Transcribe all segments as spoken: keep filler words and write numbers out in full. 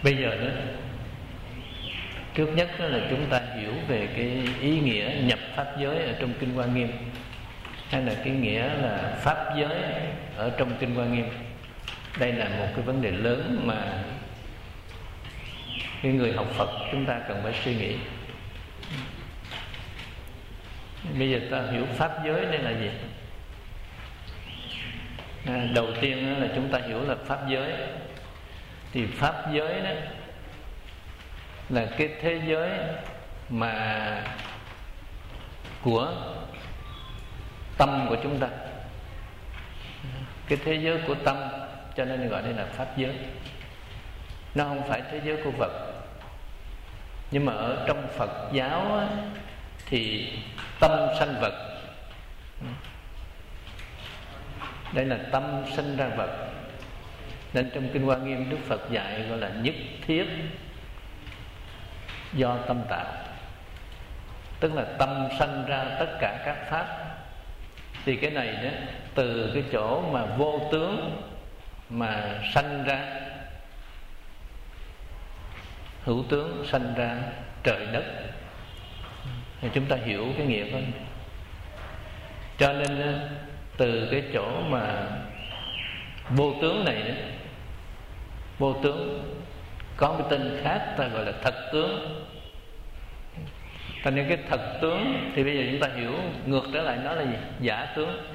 Bây giờ đó, trước nhất đó là chúng ta hiểu về cái ý nghĩa nhập pháp giới ở trong Kinh Hoa Nghiêm, hay là cái nghĩa là pháp giới ở trong Kinh Hoa Nghiêm. Đây là một cái vấn đề lớn mà cái người học Phật chúng ta cần phải suy nghĩ. Bây giờ ta hiểu pháp giới đây là gì? À, đầu tiên là chúng ta hiểu là pháp giới. Thì pháp giới đó là cái thế giới mà của tâm của chúng ta, cái thế giới của tâm, cho nên gọi đây là pháp giới. Nó không phải thế giới của vật. Nhưng mà ở trong Phật giáo á, thì tâm sanh vật. Đây là tâm sinh ra vật. Nên trong Kinh Hoa Nghiêm Đức Phật dạy gọi là nhất thiết do tâm tạo. Tức là tâm sanh ra tất cả các pháp. Thì cái này đó, từ cái chỗ mà vô tướng mà sanh ra hữu tướng, sanh ra trời đất. Thì chúng ta hiểu cái nghĩa của nó. Cho nên từ cái chỗ mà vô tướng này đó, vô tướng có một tên khác ta gọi là thật tướng. Cho nên cái thật tướng thì bây giờ chúng ta hiểu ngược trở lại nó là gì? Giả tướng.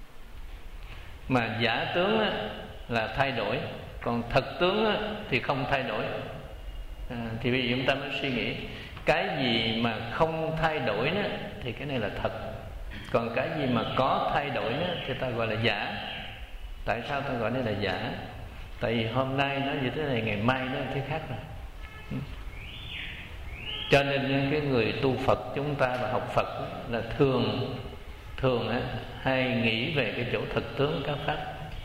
Mà giả tướng á, là thay đổi, còn thật tướng á, thì không thay đổi. À, thì bây giờ chúng ta mới suy nghĩ cái gì mà không thay đổi đó, thì cái này là thật. Còn cái gì mà có thay đổi đó, thì ta gọi là giả. Tại sao ta gọi đây là giả? Tại vì hôm nay nó như thế này, ngày mai nó thế khác rồi. Cho nên cái người tu Phật chúng ta và học Phật là thường thường á, hay nghĩ về cái chỗ thực tướng các pháp.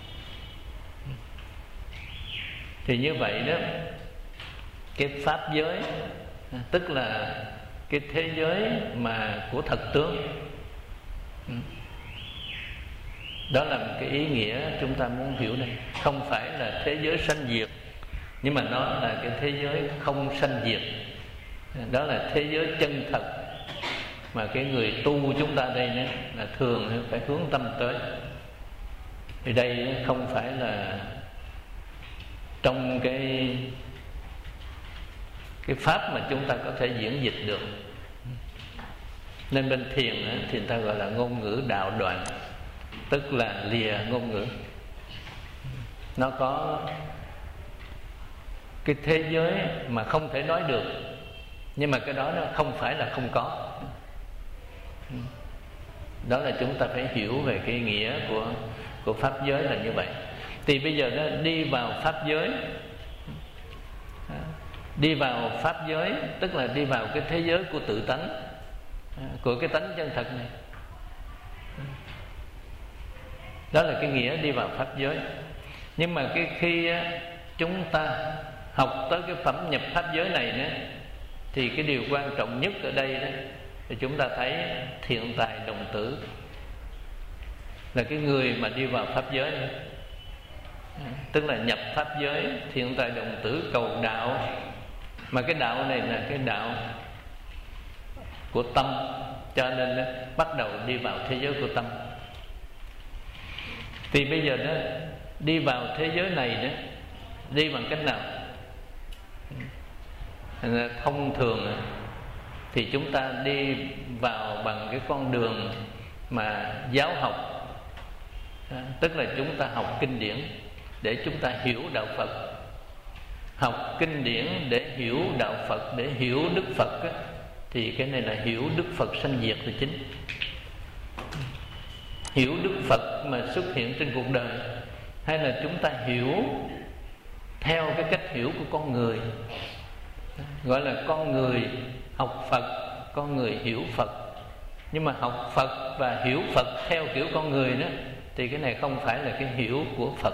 Thì như vậy đó, cái pháp giới tức là cái thế giới mà của thật tướng. Đó là một cái ý nghĩa chúng ta muốn hiểu đây. Không phải là thế giới sanh diệt, nhưng mà nó là cái thế giới không sanh diệt. Đó là thế giới chân thật mà cái người tu chúng ta đây nữa là thường phải hướng tâm tới. Thì đây không phải là trong cái cái pháp mà chúng ta có thể diễn dịch được. Nên bên thiền thì người ta gọi là ngôn ngữ đạo đoạn, tức là lìa ngôn ngữ. Nó có cái thế giới mà không thể nói được, nhưng mà cái đó nó không phải là không có. Đó là chúng ta phải hiểu về cái nghĩa của của pháp giới là như vậy. Thì bây giờ nó đi vào pháp giới, đi vào pháp giới tức là đi vào cái thế giới của tự tánh, của cái tánh chân thật này. Đó là cái nghĩa đi vào pháp giới. Nhưng mà cái khi chúng ta học tới cái phẩm nhập pháp giới này nữa, thì cái điều quan trọng nhất ở đây đó thì chúng ta thấy thiện tài đồng tử là cái người mà đi vào pháp giới nữa. Tức là nhập pháp giới, thiện tài đồng tử cầu đạo. Mà cái đạo này là cái đạo của tâm, cho nên đó, bắt đầu đi vào thế giới của tâm. Thì bây giờ đó, đi vào thế giới này đó, đi bằng cách nào? Thông thường thì chúng ta đi vào bằng cái con đường mà giáo học. Tức là chúng ta học kinh điển để chúng ta hiểu đạo Phật. Học kinh điển để hiểu đạo Phật, để hiểu Đức Phật á, thì cái này là hiểu Đức Phật sanh diệt là chính. Hiểu Đức Phật mà xuất hiện trên cuộc đời, hay là chúng ta hiểu theo cái cách hiểu của con người, gọi là con người học Phật, con người hiểu Phật. Nhưng mà học Phật và hiểu Phật theo kiểu con người đó, thì cái này không phải là cái hiểu của Phật.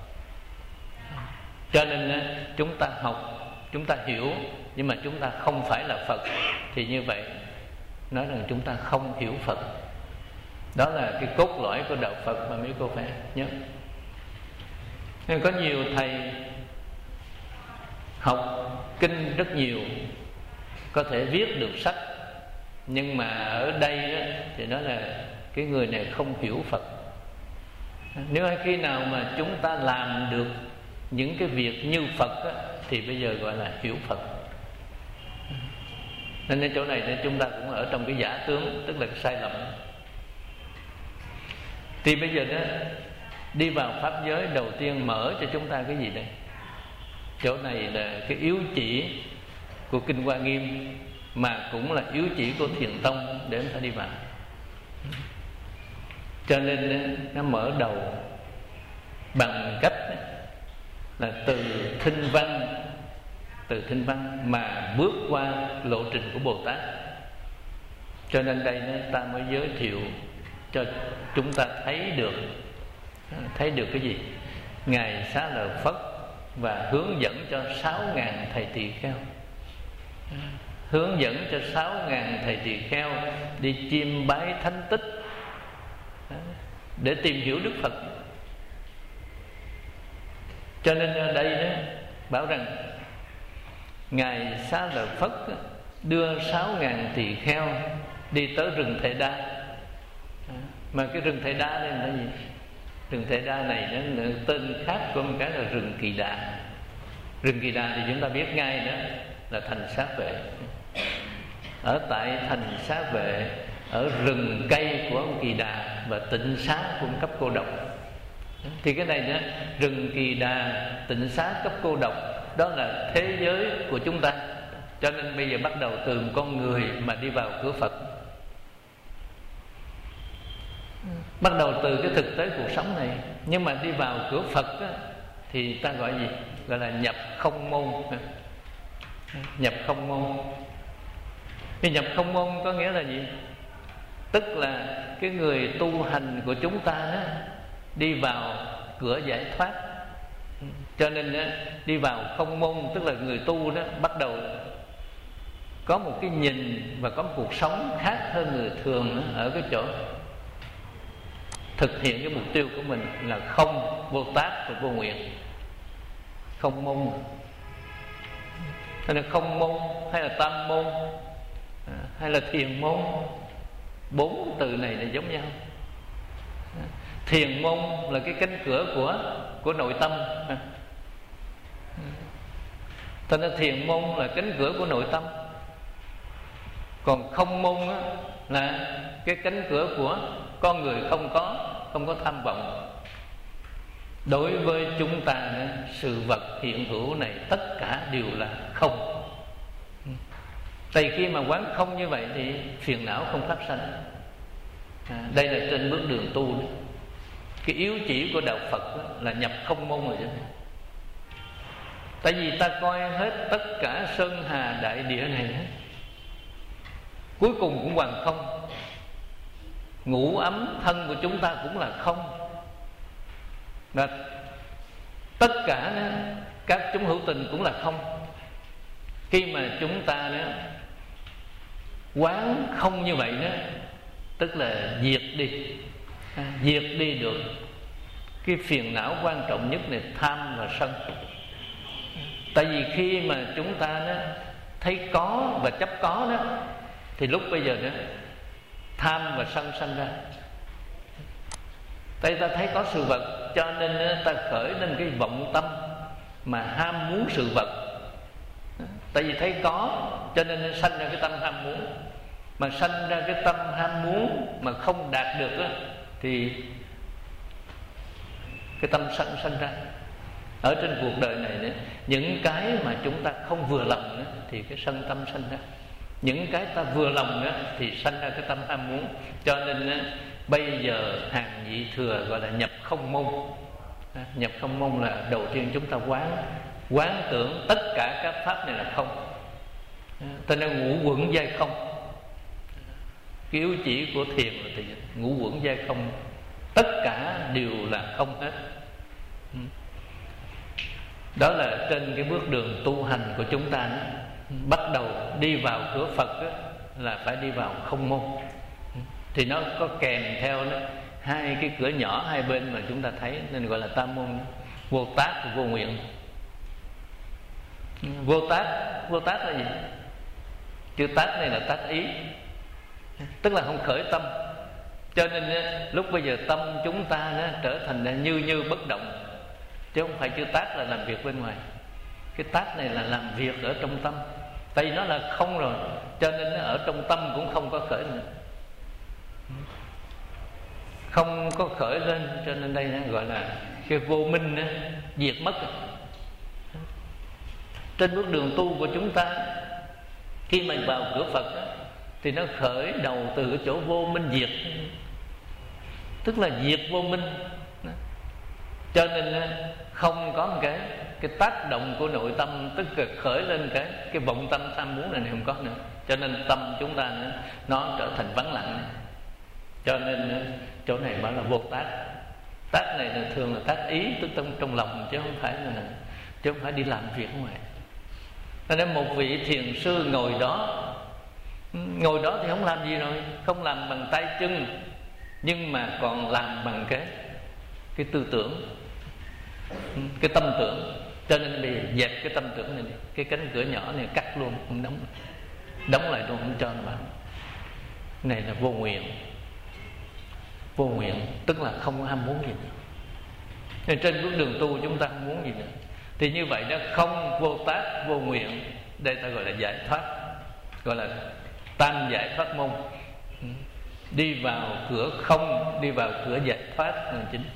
Cho nên chúng ta học, chúng ta hiểu, nhưng mà chúng ta không phải là Phật, thì như vậy nói rằng chúng ta không hiểu Phật. Đó là cái cốt lõi của đạo Phật mà mấy cô phải nhớ. Nên có nhiều thầy học kinh rất nhiều, có thể viết được sách, nhưng mà ở đây đó, thì nói là cái người này không hiểu Phật. Nếu khi nào mà chúng ta làm được những cái việc như Phật á, thì bây giờ gọi là hiểu Phật. Nên ở chỗ này thì chúng ta cũng ở trong cái giả tướng, tức là cái sai lầm. Thì bây giờ đó, đi vào pháp giới đầu tiên mở cho chúng ta cái gì đây? Chỗ này là cái yếu chỉ của Kinh Hoa Nghiêm, mà cũng là yếu chỉ của Thiền Tông để chúng ta đi vào. Cho nên nó mở đầu bằng cách là từ thinh văn, từ thinh văn mà bước qua lộ trình của Bồ Tát. Cho nên đây ta mới giới thiệu cho chúng ta thấy được thấy được cái gì? Ngài Xá Lợi Phất và hướng dẫn cho sáu ngàn thầy tỳ kheo, hướng dẫn cho sáu ngàn thầy tỳ kheo đi chiêm bái thánh tích để tìm hiểu Đức Phật. Cho nên ở đây đó bảo rằng Ngài Xá Lợi Phất đưa sáu ngàn tỳ kheo đi tới rừng Thệ Đa. Mà cái rừng Thệ Đa đây là gì? Rừng Thệ Đa này nó là tên khác của một cái là rừng Kỳ Đà. Rừng Kỳ Đà thì chúng ta biết ngay đó là thành Xá Vệ. Ở tại thành Xá Vệ, ở rừng cây của ông Kỳ Đà và tịnh xá của ông Cấp Cô Độc. Thì cái này đó, rừng Kỳ Đà, tịnh xá, Cấp Cô Độc, đó là thế giới của chúng ta. Cho nên bây giờ bắt đầu từ một con người mà đi vào cửa Phật. Bắt đầu từ cái thực tế cuộc sống này. Nhưng mà đi vào cửa Phật á, thì ta gọi gì? Gọi là nhập không môn. Nhập không môn. Thì nhập không môn có nghĩa là gì? Tức là cái người tu hành của chúng ta đó, đi vào cửa giải thoát. Cho nên đó, đi vào không môn, tức là người tu đó bắt đầu có một cái nhìn và có một cuộc sống khác hơn người thường đó, ở cái chỗ thực hiện cái mục tiêu của mình là không, vô tác và vô nguyện. Không môn, hay là không môn, hay là tam môn, hay là thiền môn. Bốn từ này là giống nhau. Thiền môn là cái cánh cửa của của nội tâm. Cho nên thiền môn là cánh cửa của nội tâm. Còn không môn là cái cánh cửa của con người không có, không có tham vọng. Đối với chúng ta, sự vật hiện hữu này tất cả đều là không. Tại khi mà quán không như vậy thì phiền não không phát sanh. À, đây là trên bước đường tu đó. Cái yếu chỉ của đạo Phật đó là nhập không môn rồi chứ. Tại vì ta coi hết tất cả sơn hà đại địa này đó, cuối cùng cũng hoàn không. Ngũ ấm thân của chúng ta cũng là không. Và tất cả đó, các chúng hữu tình cũng là không. Khi mà chúng ta đó quán không như vậy đó, tức là diệt đi à, diệt đi được cái phiền não quan trọng nhất là tham và sân. Tại vì khi mà chúng ta đó thấy có và chấp có đó, thì lúc bây giờ đó tham và sân sanh ra. Tại ta thấy có sự vật, cho nên ta khởi lên cái vọng tâm mà ham muốn sự vật. Tại vì thấy có, cho nên nó sanh ra cái tâm ham muốn. Mà sanh ra cái tâm ham muốn mà không đạt được đó, thì cái tâm sân sanh ra. Ở trên cuộc đời này đó, những cái mà chúng ta không vừa lòng đó, thì cái sân tâm sanh ra. Những cái ta vừa lòng đó, thì sanh ra cái tâm ham muốn. Cho nên đó, bây giờ hàng nhị thừa gọi là nhập không môn. Nhập không môn là đầu tiên chúng ta quán quán tưởng tất cả các pháp này là không. Cho nên ngũ quẩn giai không. Cái yếu chỉ của thiền là thì ngũ quẩn giai không, tất cả đều là không hết. Đó là trên cái bước đường tu hành của chúng ta đó. Bắt đầu đi vào cửa Phật đó, là phải đi vào không môn. Thì nó có kèm theo đó hai cái cửa nhỏ hai bên mà chúng ta thấy, nên gọi là tam môn, vô tác và vô nguyện. Vô tác, vô tác là gì? Chữ tác này là tác ý, tức là không khởi tâm. Cho nên lúc bây giờ tâm chúng ta nó trở thành như như bất động, chứ không phải chữ tác là làm việc bên ngoài. Cái tác này là làm việc ở trong tâm, tại vì nó là không rồi, cho nên nó ở trong tâm cũng không có khởi nữa, không có khởi lên. Cho nên đây nó gọi là cái vô minh đó, diệt mất. Trên bước đường tu của chúng ta, khi mình vào cửa Phật đó, thì nó khởi đầu từ cái chỗ vô minh diệt, tức là diệt vô minh. Cho nên không có một cái cái tác động của nội tâm, tức là khởi lên cái cái vọng tâm tham muốn này, này không có nữa. Cho nên tâm chúng ta nó, nó trở thành vắng lặng. Cho nên chỗ này bảo là vô tác. Tác này là thường là tác ý, tức trong trong lòng, chứ không phải là chứ không phải đi làm việc ngoài. Cho nên một vị thiền sư ngồi đó, ngồi đó thì không làm gì rồi, không làm bằng tay chân, nhưng mà còn làm bằng cái cái tư tưởng, cái tâm tưởng. Cho nên bị dẹp cái tâm tưởng này đi. Cái cánh cửa nhỏ này cắt luôn, không đóng, đóng lại luôn, không cho nó vào. Này là vô nguyện. Vô nguyện tức là không có ham muốn gì nữa. Nên trên bước đường tu chúng ta không muốn gì nữa. Thì như vậy đó, không, vô tác, vô nguyện, đây ta gọi là giải thoát, gọi là tam giải thoát môn. Đi vào cửa không, đi vào cửa giải thoát là chính.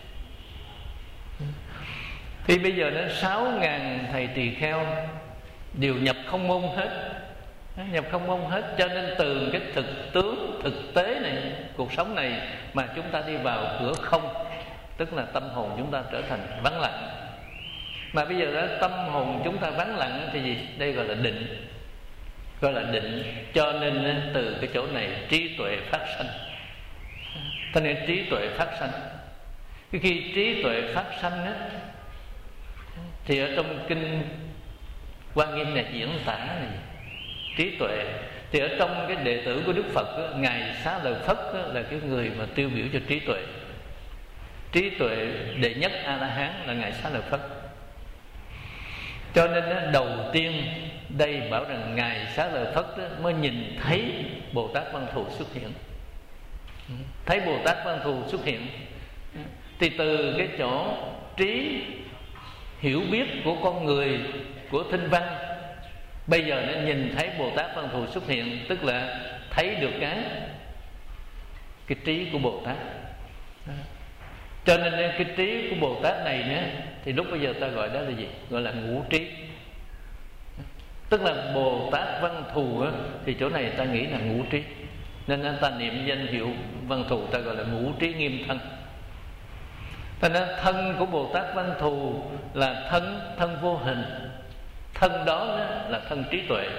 Thì bây giờ đến sáu ngàn thầy tỳ kheo đều nhập không môn hết, nhập không môn hết. Cho nên từ cái thực tướng, thực tế này, cuộc sống này, mà chúng ta đi vào cửa không, tức là tâm hồn chúng ta trở thành vắng lặng. Mà bây giờ đó tâm hồn chúng ta vắng lặng thì gì? Đây gọi là định, gọi là định. Cho nên từ cái chỗ này trí tuệ phát sanh. Cho nên trí tuệ phát sanh. Cái khi trí tuệ phát sanh á, thì ở trong kinh Quan Nghiêm này diễn tả này, trí tuệ thì ở trong cái đệ tử của Đức Phật á, ngài Xá Lợi Phất á, là cái người mà tiêu biểu cho trí tuệ. Trí tuệ đệ nhất A La Hán là ngài Xá Lợi Phất. Cho nên á, đầu tiên đây bảo rằng ngài Xá Lợi Phất á, mới nhìn thấy Bồ Tát Văn Thù xuất hiện. Thấy Bồ Tát Văn Thù xuất hiện thì từ cái chỗ trí hiểu biết của con người, của thinh văn, bây giờ nó nhìn thấy Bồ Tát Văn Thù xuất hiện, tức là thấy được cái cái trí của Bồ Tát. Cho nên cái trí của Bồ Tát này nữa, thì lúc bây giờ ta gọi đó là gì? Gọi là ngũ trí. Tức là Bồ Tát Văn Thù á, thì chỗ này ta nghĩ là ngũ trí, nên ta niệm danh hiệu Văn Thù ta gọi là ngũ trí nghiêm thân. Cho nên thân của Bồ Tát Văn Thù là thân thân vô hình. Thân đó là thân trí tuệ,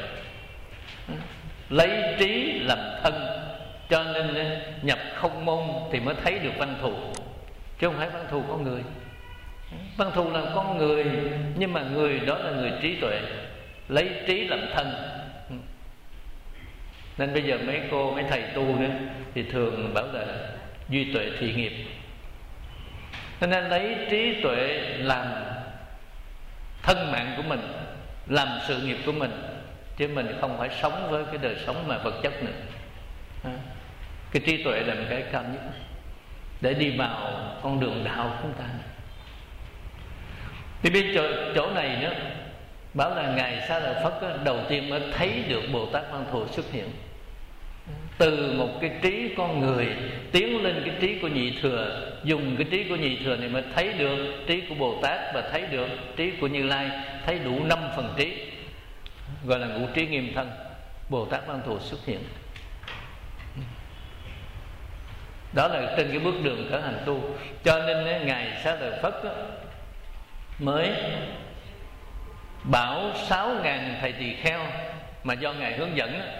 lấy trí làm thân. Cho nên nhập không môn thì mới thấy được Văn Thù, chứ không phải Văn Thù con người. Văn Thù là con người, nhưng mà người đó là người trí tuệ, lấy trí làm thân. Nên bây giờ mấy cô, mấy thầy tu nữa thì thường bảo là duy tuệ thị nghiệp. Nên lấy trí tuệ làm thân mạng của mình, làm sự nghiệp của mình, chứ mình không phải sống với cái đời sống mà vật chất nữa. Cái trí tuệ là một cái cao nhất để đi vào con đường đạo của chúng ta. Thì bên chỗ, chỗ này nữa bảo là ngài Xá Lợi Phất đó, đầu tiên mới thấy được Bồ Tát Văn Thù xuất hiện. Từ một cái trí con người tiến lên cái trí của nhị thừa, dùng cái trí của nhị thừa này mới thấy được trí của Bồ Tát, và thấy được trí của Như Lai, thấy đủ năm phần trí, gọi là ngũ trí nghiêm thân. Bồ Tát Văn Thù xuất hiện. Đó là trên cái bước đường khởi hành tu. Cho nên ngài Xá Lợi Phất đó, mới bảo sáu ngàn thầy tỳ kheo mà do ngài hướng dẫn đó,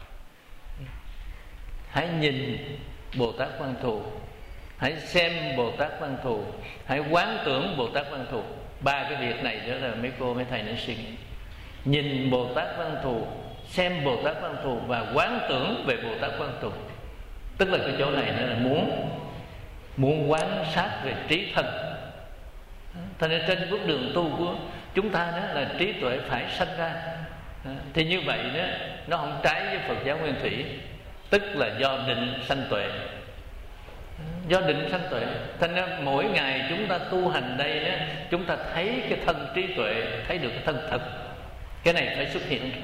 hãy nhìn Bồ Tát Văn Thù, hãy xem Bồ Tát Văn Thù, hãy quán tưởng Bồ Tát Văn Thù. Ba cái việc này đó là mấy cô mấy thầy nên suy nghĩ. Nhìn Bồ Tát Văn Thù, xem Bồ Tát Văn Thù và quán tưởng về Bồ Tát Văn Thù. Tức là cái chỗ này nó là muốn muốn quán sát về trí thân. Thành ra trên bước đường tu của chúng ta đó là trí tuệ phải sanh ra. Thì như vậy đó, nó không trái với Phật giáo Nguyên Thủy, tức là do định sanh tuệ. Do định sanh tuệ, thành ra mỗi ngày chúng ta tu hành đây đó, chúng ta thấy cái thân trí tuệ, thấy được cái thân thật. Cái này phải xuất hiện,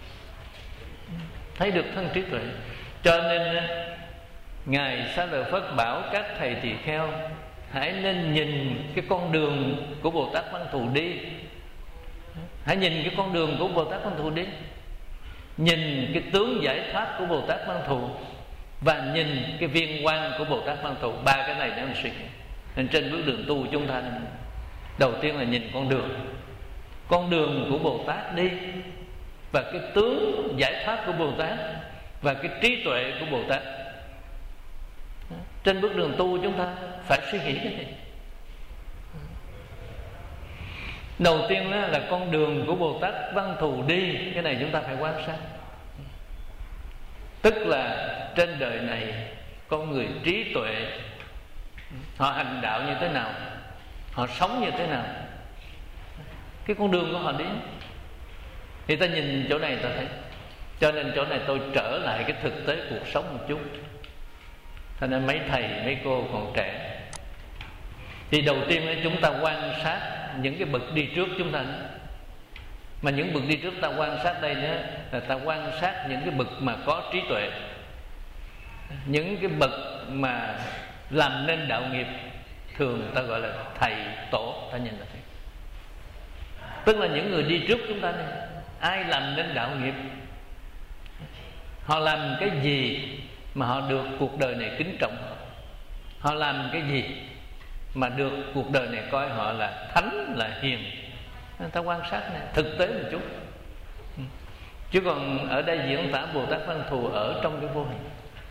thấy được thân trí tuệ. Cho nên Ngài Xá Lợi Phất bảo các thầy tỳ kheo hãy nên nhìn cái con đường của Bồ Tát Văn Thù đi. Hãy nhìn cái con đường của Bồ Tát Văn Thù đi, nhìn cái tướng giải thoát của Bồ Tát Văn Thù, và nhìn cái viên quang của Bồ Tát Văn Thù. Ba cái này để mình suy nghĩ. Nên trên bước đường tu chúng ta, đầu tiên là nhìn con đường, con đường của Bồ Tát đi, và cái tướng giải thoát của Bồ Tát, và cái trí tuệ của Bồ Tát. Trên bước đường tu chúng ta phải suy nghĩ cái này. Đầu tiên là con đường của Bồ Tát Văn Thù đi. Cái này chúng ta phải quan sát. Tức là trên đời này con người trí tuệ, họ hành đạo như thế nào, họ sống như thế nào, cái con đường của họ đi, thì ta nhìn chỗ này ta thấy. Cho nên chỗ này tôi trở lại cái thực tế cuộc sống một chút. Cho nên mấy thầy mấy cô còn trẻ, thì đầu tiên chúng ta quan sát những cái bậc đi trước chúng ta. Mà những bậc đi trước ta quan sát đây nữa là ta quan sát những cái bậc mà có trí tuệ, những cái bậc mà làm nên đạo nghiệp, thường ta gọi là thầy tổ. Ta nhìn là thấy, tức là những người đi trước chúng ta này, ai làm nên đạo nghiệp, họ làm cái gì mà họ được cuộc đời này kính trọng họ, họ làm cái gì mà được cuộc đời này coi họ là thánh, là hiền. Ta quan sát này, thực tế một chút. Chứ còn ở đây diễn tả Bồ Tát Văn Thù ở trong cái vô hình.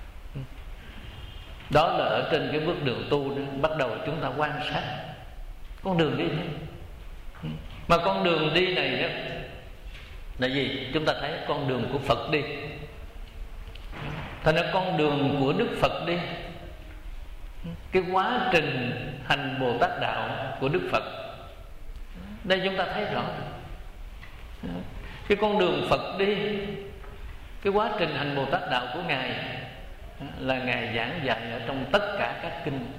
Đó là ở trên cái bước đường tu đó, bắt đầu chúng ta quan sát con đường đi thế. Mà con đường đi này đó là gì? Chúng ta thấy con đường của Phật đi. Thành ra con đường của Đức Phật đi, cái quá trình hành Bồ Tát đạo của Đức Phật, đây chúng ta thấy rõ. Cái con đường Phật đi, cái quá trình hành Bồ Tát đạo của Ngài là Ngài giảng dạy ở trong tất cả các kinh.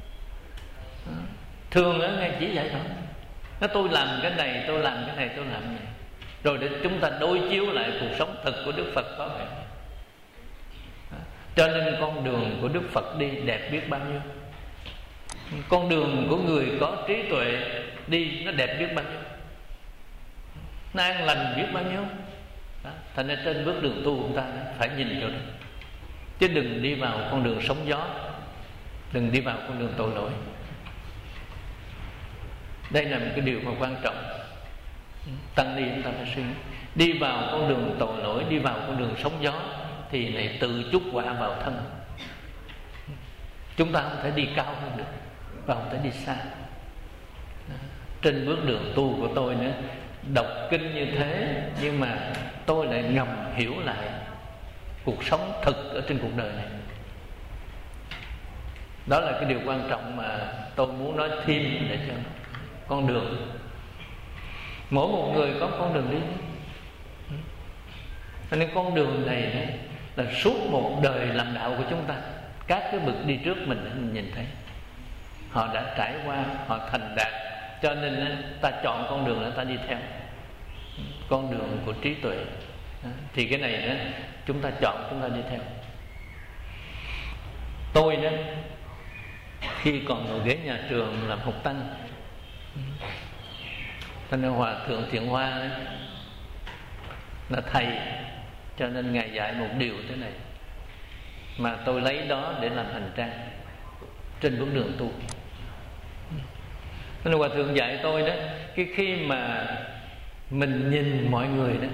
Thường á, Ngài chỉ dạy thôi. Nói tôi làm cái này, tôi làm cái này, tôi làm cái này, rồi để chúng ta đối chiếu lại cuộc sống thực của Đức Phật có vậy. Cho nên con đường của Đức Phật đi đẹp biết bao nhiêu, con đường của người có trí tuệ đi nó đẹp biết bao nhiêu, nó an lành biết bao nhiêu. Đó. Thành ra trên bước đường tu chúng ta phải nhìn chỗ đó, chứ đừng đi vào con đường sóng gió, đừng đi vào con đường tội lỗi. Đây là một cái điều mà quan trọng. Tăng ni chúng ta phải suy nghĩ, đi vào con đường tội lỗi, đi vào con đường sóng gió thì lại tự chuốc quả vào thân. Chúng ta không thể đi cao hơn được, và không thể đi xa. Trên bước đường tu của tôi nữa, đọc kinh như thế, nhưng mà tôi lại ngầm hiểu lại cuộc sống thực ở trên cuộc đời này. Đó là cái điều quan trọng mà tôi muốn nói thêm để cho con đường. Mỗi một người có con đường đi. Cho nên con đường này đấy, là suốt một đời làm đạo của chúng ta, các cái bậc đi trước mình đã nhìn thấy, họ đã trải qua, họ thành đạt. Cho nên ta chọn con đường để ta đi theo, con đường của trí tuệ. Thì cái này đó, chúng ta chọn, chúng ta đi theo. Tôi đó, khi còn ngồi ghế nhà trường làm học tăng, cho nên Hòa Thượng Thiện Hoa đấy, là thầy, cho nên Ngài dạy một điều thế này mà tôi lấy đó để làm hành trang trên bước đường tu. Nên Hòa Thượng dạy tôi đó, cái khi mà mình nhìn mọi người đó,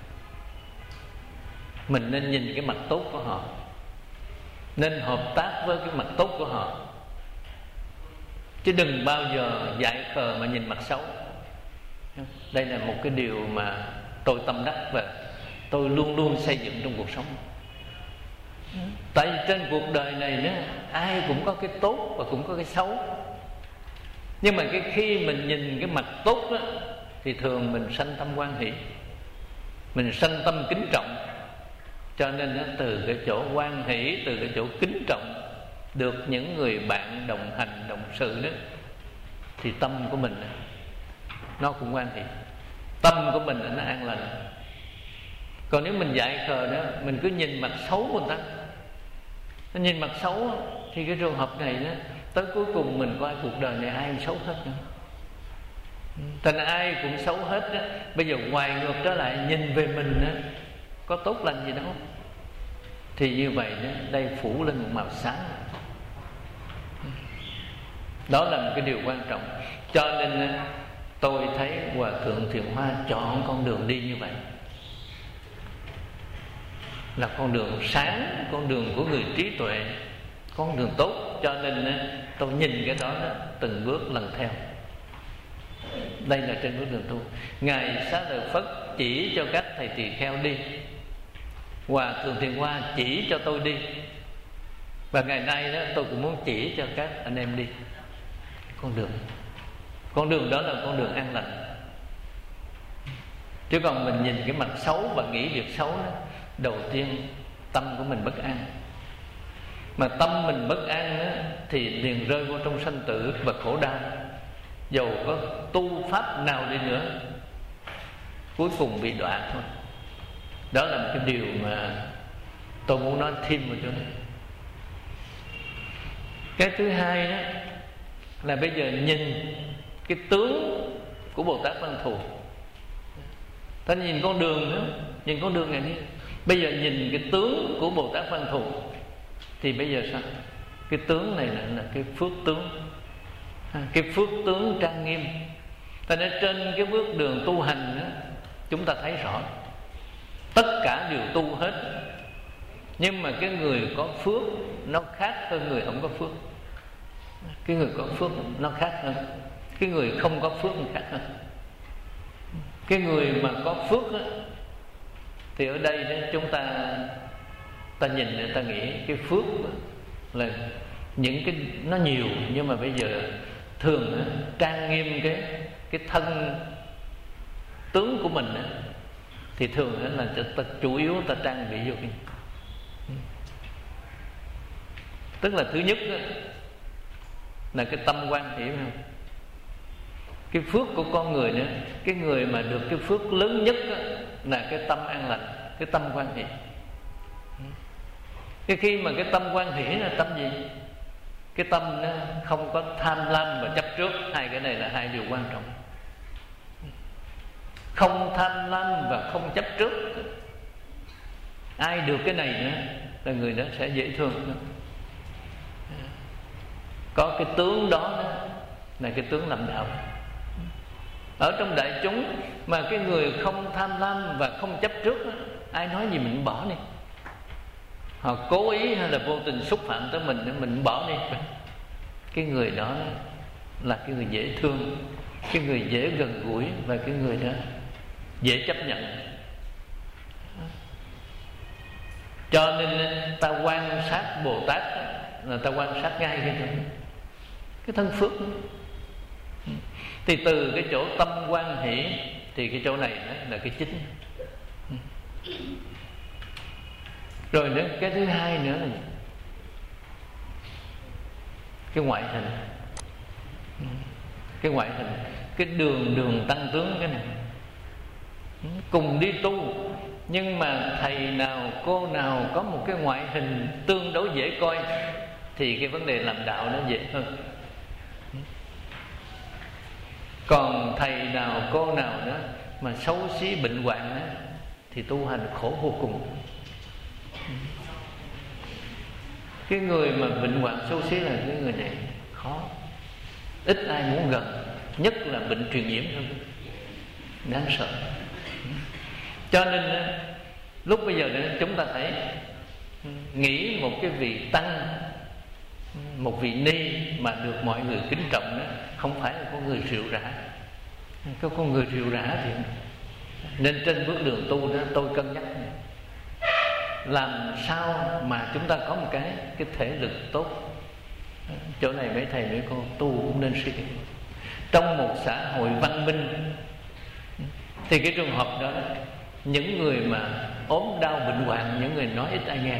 mình nên nhìn cái mặt tốt của họ, nên hợp tác với cái mặt tốt của họ, chứ đừng bao giờ dại khờ mà nhìn mặt xấu. Đây là một cái điều mà tôi tâm đắc và tôi luôn luôn xây dựng trong cuộc sống. Tại vì trên cuộc đời này đó, ai cũng có cái tốt và cũng có cái xấu. Nhưng mà cái khi mình nhìn cái mặt tốt đó, thì thường mình sanh tâm hoan hỷ, mình sanh tâm kính trọng. Cho nên đó, từ cái chỗ hoan hỷ, từ cái chỗ kính trọng, được những người bạn đồng hành đồng sự đó, thì tâm của mình nó cũng hoan hỷ, tâm của mình nó an lành. Còn nếu mình dại khờ đó, mình cứ nhìn mặt xấu của người ta, nó nhìn mặt xấu thì cái trường hợp này đó, tới cuối cùng mình coi cuộc đời này ai cũng xấu hết nữa. Thành ai cũng xấu hết đó. Bây giờ hoài ngược trở lại nhìn về mình đó, có tốt lành gì đâu. Thì như vậy đó, đây phủ lên một màu sáng. Đó là một cái điều quan trọng. Cho nên tôi thấy Hòa Thượng Thiện Hoa chọn con đường đi như vậy, là con đường sáng, con đường của người trí tuệ, con đường tốt. Cho nên tôi nhìn cái đó, đó từng bước lần theo. Đây là trên bước đường tu. Ngài Xá Lợi Phất chỉ cho các thầy tỳ kheo đi, Hòa Thượng Thiện Hoa chỉ cho tôi đi, và ngày nay đó tôi cũng muốn chỉ cho các anh em đi con đường. Con đường đó là con đường an lành. Chứ còn mình nhìn cái mặt xấu và nghĩ việc xấu đó, đầu tiên tâm của mình bất an. Mà tâm mình bất an đó, thì liền rơi vô trong sanh tử và khổ đau. Dầu có tu pháp nào đi nữa, cuối cùng bị đọa thôi. Đó là một cái điều mà tôi muốn nói thêm vào chỗ này. Cái thứ hai đó là bây giờ nhìn cái tướng của Bồ Tát Văn Thù. Ta nhìn con đường đó, nhìn con đường này đi. Bây giờ nhìn cái tướng của Bồ Tát Văn Thù, thì bây giờ sao? Cái tướng này là, là cái phước tướng, cái phước tướng trang nghiêm. Ta nói trên cái bước đường tu hành đó, chúng ta thấy rõ tất cả đều tu hết. Nhưng mà cái người có phước nó khác hơn người không có phước. Cái người có phước nó khác hơn, cái người không có phước nó khác hơn. Cái người mà có phước đó, thì ở đây đó, chúng ta ta nhìn người ta nghĩ cái phước là những cái nó nhiều, nhưng mà bây giờ thường đó, trang nghiêm cái cái thân tướng của mình đó, thì thường đó là ta chủ yếu ta trang bị vô cái, tức là thứ nhất đó, là cái tâm quan hỷ, phải không? Cái phước của con người nữa, cái người mà được cái phước lớn nhất đó, là cái tâm an lành, cái tâm quan hỷ. Cái khi mà cái tâm quan hỷ là tâm gì? Cái tâm nó không có tham lam và chấp trước. Hai cái này là hai điều quan trọng. Không tham lam và không chấp trước. Ai được cái này nữa là người đó sẽ dễ thương. Có cái tướng đó, đó là cái tướng làm đạo. Ở trong đại chúng mà cái người không tham lam và không chấp trước đó, ai nói gì mình bỏ đi. Họ cố ý hay là vô tình xúc phạm tới mình, mình bỏ đi. Cái người đó là cái người dễ thương, cái người dễ gần gũi, và cái người đó dễ chấp nhận. Cho nên ta quan sát Bồ Tát là ta quan sát ngay cái thân, cái thân phước đó. Thì từ cái chỗ tâm quan hỷ, thì cái chỗ này đó là cái chính. Rồi nữa, cái thứ hai nữa là cái ngoại hình. Cái ngoại hình, cái đường đường tăng tướng cái này. Cùng đi tu, nhưng mà thầy nào cô nào có một cái ngoại hình tương đối dễ coi, thì cái vấn đề làm đạo nó dễ hơn. Còn thầy nào cô nào đó mà xấu xí bệnh hoạn đó, thì tu hành khổ vô cùng. Cái người mà bệnh hoạn xấu xí là cái người này khó, ít ai muốn gần, nhất là bệnh truyền nhiễm hơn, đáng sợ. Cho nên lúc bây giờ chúng ta thấy nghĩ một cái vị tăng, một vị ni mà được mọi người kính trọng đó, không phải là con người rượu rã. Cái con người rượu rã thì nên trên bước đường tu đó tôi cân nhắc làm sao mà chúng ta có một cái cái thể lực tốt. Chỗ này mấy thầy mấy cô tu cũng nên suy nghĩ. Trong một xã hội văn minh Thì cái trường hợp đó, những người mà ốm đau bệnh hoạn, những người nói ít ai nghe.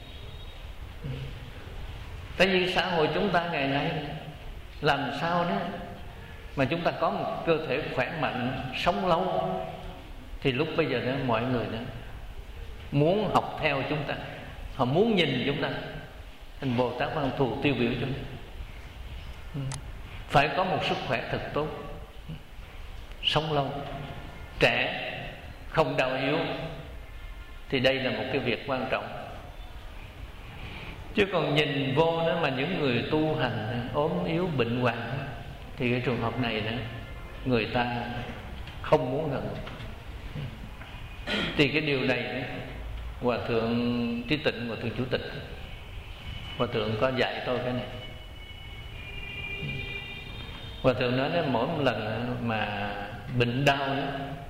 Tại vì xã hội chúng ta ngày nay làm sao đó mà chúng ta có một cơ thể khỏe mạnh, sống lâu, thì lúc bây giờ đó mọi người đó muốn học theo chúng ta, họ muốn nhìn chúng ta thành Bồ Tát Văn Thù tiêu biểu chúng ta. Phải có một sức khỏe thật tốt, sống lâu, trẻ, không đau yếu, thì đây là một cái việc quan trọng. Chứ còn nhìn vô đó mà những người tu hành ốm yếu bệnh hoạn, thì cái trường hợp này đó người ta không muốn gần. Thì cái điều này đó, Hòa thượng Trí Tịnh, Hòa thượng Chủ tịch, Hòa thượng có dạy tôi cái này. Hòa thượng nói đó, mỗi một lần mà bệnh đau đó,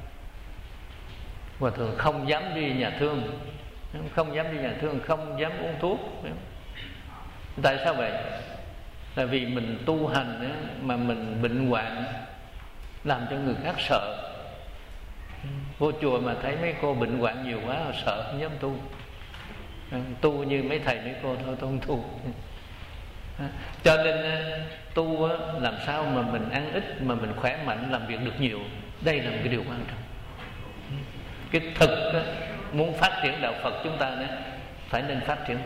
Hòa thượng không dám đi nhà thương, không dám đi nhà thương, không dám uống thuốc. Tại sao vậy? Là vì mình tu hành đó, mà mình bệnh hoạn làm cho người khác sợ. Vô chùa mà thấy mấy cô bệnh hoạn nhiều quá, sợ không dám tu. Tu như mấy thầy mấy cô thôi, tôi không tu. Cho nên tu làm sao mà mình ăn ít mà mình khỏe mạnh, làm việc được nhiều. Đây là một cái điều quan trọng. Cái thực muốn phát triển đạo Phật chúng ta đó, phải nên phát triển.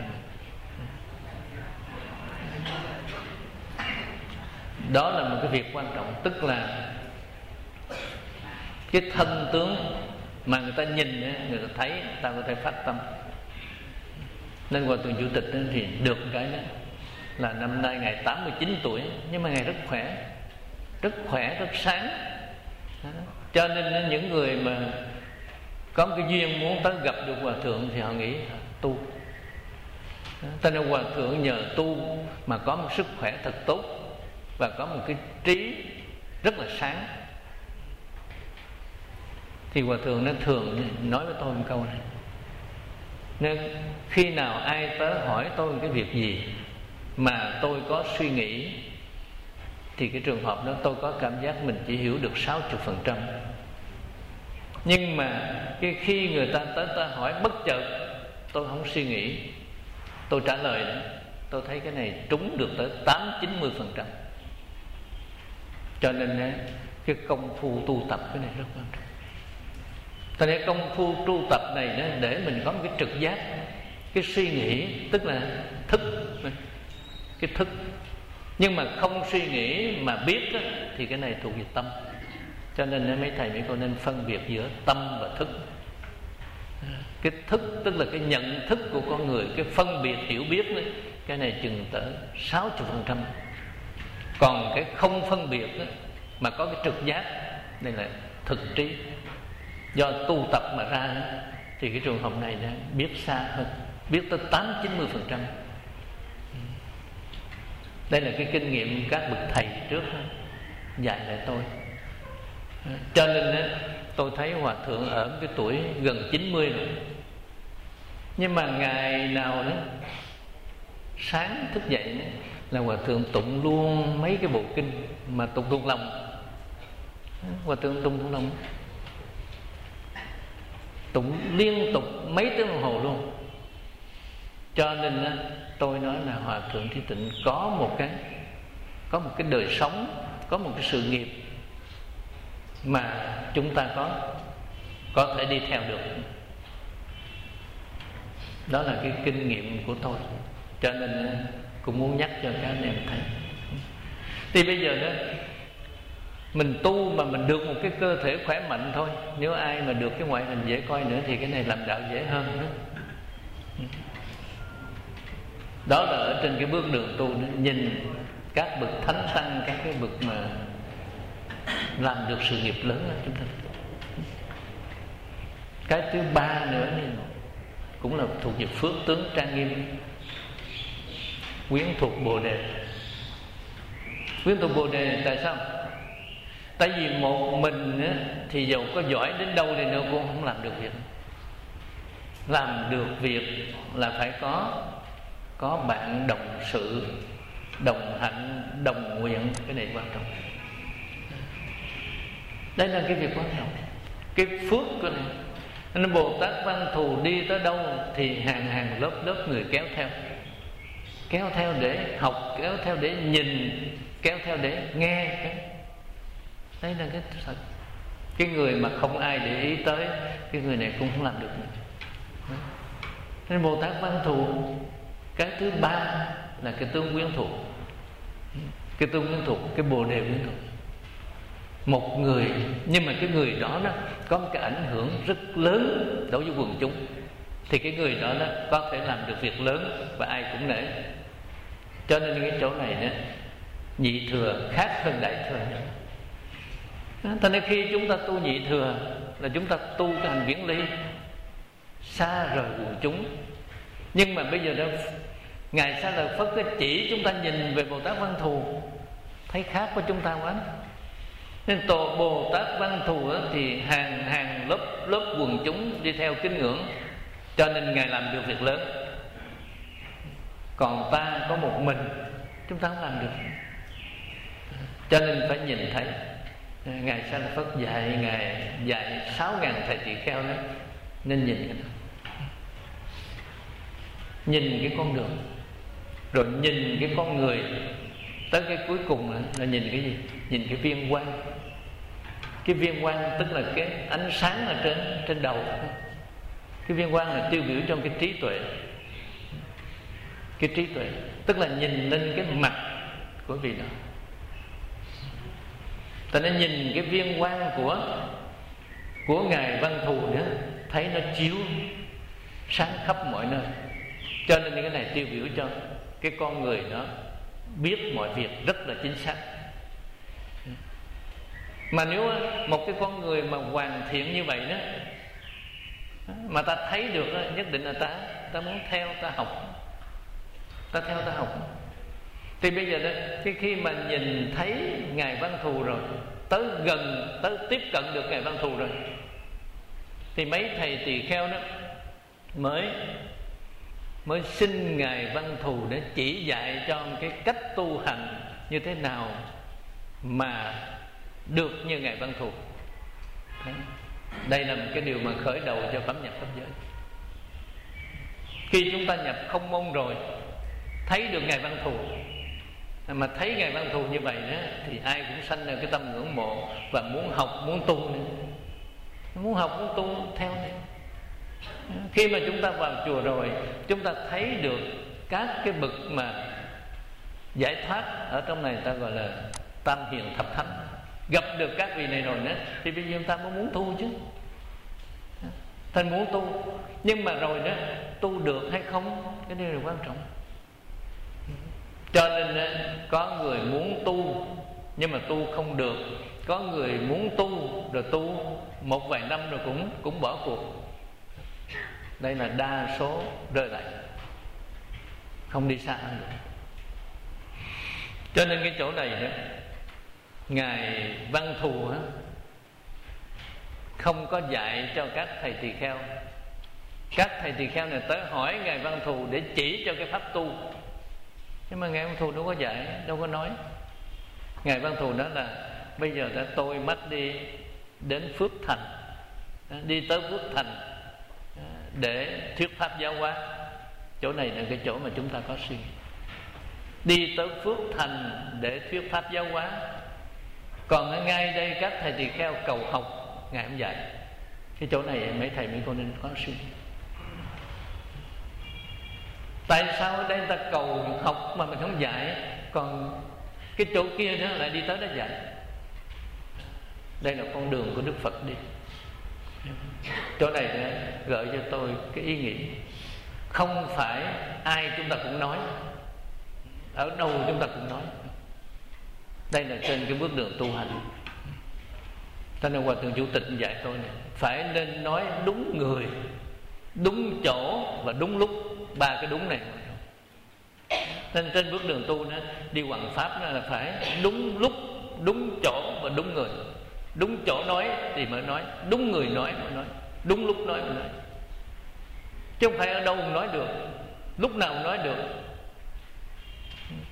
Đó là một cái việc quan trọng. Tức là cái thân tướng mà người ta nhìn, người ta thấy, người ta có thể phát tâm. Nên Hòa thượng Chủ tịch thì được cái đó là năm nay Ngài tám mươi chín tuổi, nhưng mà Ngài rất khỏe, rất khỏe, rất sáng. Cho nên những người mà có một cái duyên muốn tới gặp được Hòa thượng thì họ nghĩ tu. Cho nên Hòa thượng nhờ tu mà có một sức khỏe thật tốt, và có một cái trí rất là sáng. Thì Hòa thượng nó thường nói với tôi một câu này: nên khi nào ai tới hỏi tôi một cái việc gì mà tôi có suy nghĩ, thì cái trường hợp đó tôi có cảm giác mình chỉ hiểu được sáu mươi phần trăm. Nhưng mà cái khi người ta tới ta hỏi bất chợt, tôi không suy nghĩ, tôi trả lời đó, tôi thấy cái này trúng được tới tám chín mươi phần trăm. Cho nên cái công phu tu tập cái này rất quan trọng. Cho nên công phu tu tập này đó, để mình có một cái trực giác, cái suy nghĩ, tức là thức, cái thức. Nhưng mà không suy nghĩ mà biết đó, thì cái này thuộc về tâm. Cho nên mấy thầy mấy cô nên phân biệt giữa tâm và thức. Cái thức tức là cái nhận thức của con người, cái phân biệt hiểu biết đó, cái này chừng tới sáu mươi phần trăm. Còn cái không phân biệt đó, mà có cái trực giác, đây là thực trí. Do tu tập mà ra đó, thì cái trường hợp này đó, biết xa hơn, biết tới tám chín mươi phần trăm. Đây là cái kinh nghiệm các bậc thầy trước đó, dạy lại tôi. Cho nên đó, tôi thấy Hòa thượng ở cái tuổi gần chín mươi rồi, nhưng mà ngày nào đó sáng thức dậy đó, là Hòa thượng tụng luôn mấy cái bộ kinh mà tụng thuộc lòng. Hòa thượng tụng thuộc lòng, tụng liên tục mấy tiếng đồng hồ luôn. Cho nên đó, tôi nói là Hòa thượng Trí Tịnh có một cái có một cái đời sống, có một cái sự nghiệp mà chúng ta có có thể đi theo được. Đó là cái kinh nghiệm của tôi. Cho nên cũng muốn nhắc cho các anh em thấy. Thì bây giờ đó, mình tu mà mình được một cái cơ thể khỏe mạnh thôi. Nếu ai mà được cái ngoại hình dễ coi nữa thì cái này làm đạo dễ hơn nữa. Đó là ở trên cái bước đường tu đó, nhìn các bậc thánh tăng, các cái bậc mà làm được sự nghiệp lớn đó, chúng ta. Cái thứ ba nữa này, cũng là thuộc về phước tướng trang nghiêm, quyến thuộc Bồ Đề. Quyến thuộc Bồ Đề tại sao? Tại vì một mình á, thì dầu có giỏi đến đâu thì nữa cũng không làm được việc. Làm được việc là phải có có bạn đồng sự, đồng hạnh, đồng nguyện. Cái này quan trọng. Đây là cái việc quan trọng. cái phước của này. Nên Bồ Tát Văn Thù đi tới đâu thì hàng hàng lớp lớp người kéo theo, kéo theo để học, kéo theo để nhìn, kéo theo để nghe. Đấy là cái thật. Cái người mà không ai để ý tới, cái người này cũng không làm được nữa. Nên Bồ Tát Văn Thù, cái thứ ba là cái tương quyến thuộc. Cái tương quyến thuộc, cái bồ đề quyến thuộc. Một người, nhưng mà cái người đó nó có một cái ảnh hưởng rất lớn đối với quần chúng, thì cái người đó nó có thể làm được việc lớn và ai cũng nể. Cho nên cái chỗ này đó, nhị thừa khác hơn đại thừa nữa. Cho nên khi chúng ta tu nhị thừa là chúng ta tu cái hành viễn ly, xa rời quần chúng. Nhưng mà bây giờ đó Ngài Sa Lợi Phất chỉ chúng ta nhìn về Bồ Tát Văn Thù, thấy khác với chúng ta quá. Nên tổ Bồ Tát Văn Thù thì hàng hàng lớp lớp quần chúng đi theo kính ngưỡng, cho nên Ngài làm được việc lớn. Còn ta có một mình, chúng ta không làm được. Cho nên phải nhìn thấy. Ngài Sa Lợi Phất dạy Ngài dạy sáu ngàn thầy tỳ kheo đó, nên nhìn cái đó, nhìn cái con đường, rồi nhìn cái con người, tới cái cuối cùng là, là nhìn cái gì? Nhìn cái viên quang. Cái viên quang tức là cái ánh sáng ở trên trên đầu. Cái viên quang là tiêu biểu trong cái trí tuệ. Cái trí tuệ tức là nhìn lên cái mặt của vị đó. Ta nên nhìn cái viên quang của của Ngài Văn Thù nữa, thấy nó chiếu sáng khắp mọi nơi. Cho nên cái này tiêu biểu cho cái con người đó biết mọi việc rất là chính xác. Mà nếu một cái con người mà hoàn thiện như vậy đó, mà ta thấy được đó, nhất định là ta ta muốn theo, ta học, ta theo ta học. Thì bây giờ đó, cái khi mà nhìn thấy Ngài Văn Thù rồi, tới gần, tới tiếp cận được Ngài Văn Thù rồi, thì mấy thầy tỳ kheo đó mới mới xin Ngài Văn Thù để chỉ dạy cho cái cách tu hành như thế nào mà được như Ngài Văn Thù. Đây là một cái điều mà khởi đầu cho phẩm nhập pháp giới. Khi chúng ta nhập không môn rồi, thấy được Ngài Văn Thù, mà thấy Ngài Văn Thù như vậy đó, thì ai cũng sanh ra cái tâm ngưỡng mộ và muốn học, muốn tu nữa. Muốn học, muốn tu theo nữa. Khi mà chúng ta vào chùa rồi, chúng ta thấy được các cái bậc mà giải thoát ở trong này, ta gọi là tam hiền thập thánh, gặp được các vị này rồi nữa, thì bây giờ chúng ta mới muốn tu chứ. Thành muốn tu, nhưng mà rồi đó, tu được hay không, cái điều là quan trọng. Cho nên có người muốn tu nhưng mà tu không được, có người muốn tu rồi tu một vài năm rồi cũng cũng bỏ cuộc. Đây là đa số rơi lại, không đi xa hơn được. Cho nên cái chỗ này đó, Ngài Văn Thù á, không có dạy cho các thầy tỳ kheo. Các thầy tỳ kheo này tới hỏi Ngài Văn Thù để chỉ cho cái pháp tu, nhưng mà Ngài Văn Thù đâu có dạy, đâu có nói. Ngài Văn Thù đó là bây giờ đã tôi mắt đi đến Phước Thành, đi tới Phước Thành để thuyết pháp giáo hóa. Chỗ này là cái chỗ mà chúng ta có suy nghĩ. Đi tới Phước Thành để thuyết pháp giáo hóa. Còn ở ngay đây các thầy tỳ kheo cầu học, Ngài không dạy. Cái chỗ này mấy thầy mấy cô nên có suy nghĩ. Tại sao ở đây ta cầu học mà mình không dạy, còn cái chỗ kia đó lại đi tới đó dạy? Đây là con đường của Đức Phật đi. Chỗ này đó, gợi cho tôi cái ý nghĩ, không phải ai chúng ta cũng nói, ở đâu chúng ta cũng nói. Đây là trên cái bước đường tu hành. Cho nên Hòa Thượng Chủ tịch dạy tôi này, phải nên nói đúng người, đúng chỗ và đúng lúc. Ba cái đúng này. Nên trên bước đường tu đó, đi hoằng pháp đó là phải đúng lúc, đúng chỗ và đúng người. Đúng chỗ nói thì mới nói, đúng người nói mới nói, đúng lúc nói mới nói. Chứ không phải ở đâu cũng nói được, lúc nào cũng nói được.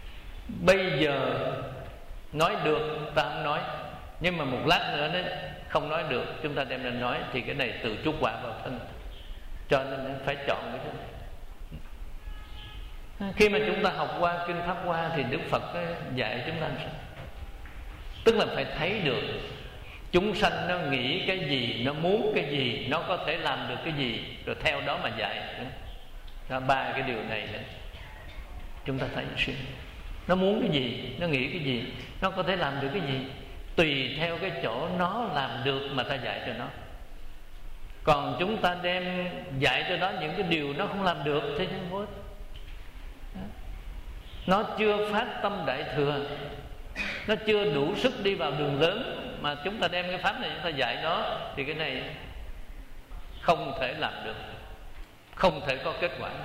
Bây giờ nói được ta không nói, nhưng mà một lát nữa nó không nói được, chúng ta đem ra nói, thì cái này tự chuốc quả vào thân. Cho nên phải chọn cái thứ này. Khi mà chúng ta học qua kinh Pháp Hoa thì Đức Phật dạy chúng ta sao? Tức là phải thấy được chúng sanh nó nghĩ cái gì, nó muốn cái gì, nó có thể làm được cái gì, rồi theo đó mà dạy. Đó, ba cái điều này đó, chúng ta thấy suy nó muốn cái gì, nó nghĩ cái gì, nó có thể làm được cái gì, tùy theo cái chỗ nó làm được mà ta dạy cho nó. Còn chúng ta đem dạy cho nó những cái điều nó không làm được thì không vô ích. Nó chưa phát tâm đại thừa, nó chưa đủ sức đi vào đường lớn, mà chúng ta đem cái pháp này chúng ta dạy nó, thì cái này không thể làm được, không thể có kết quả.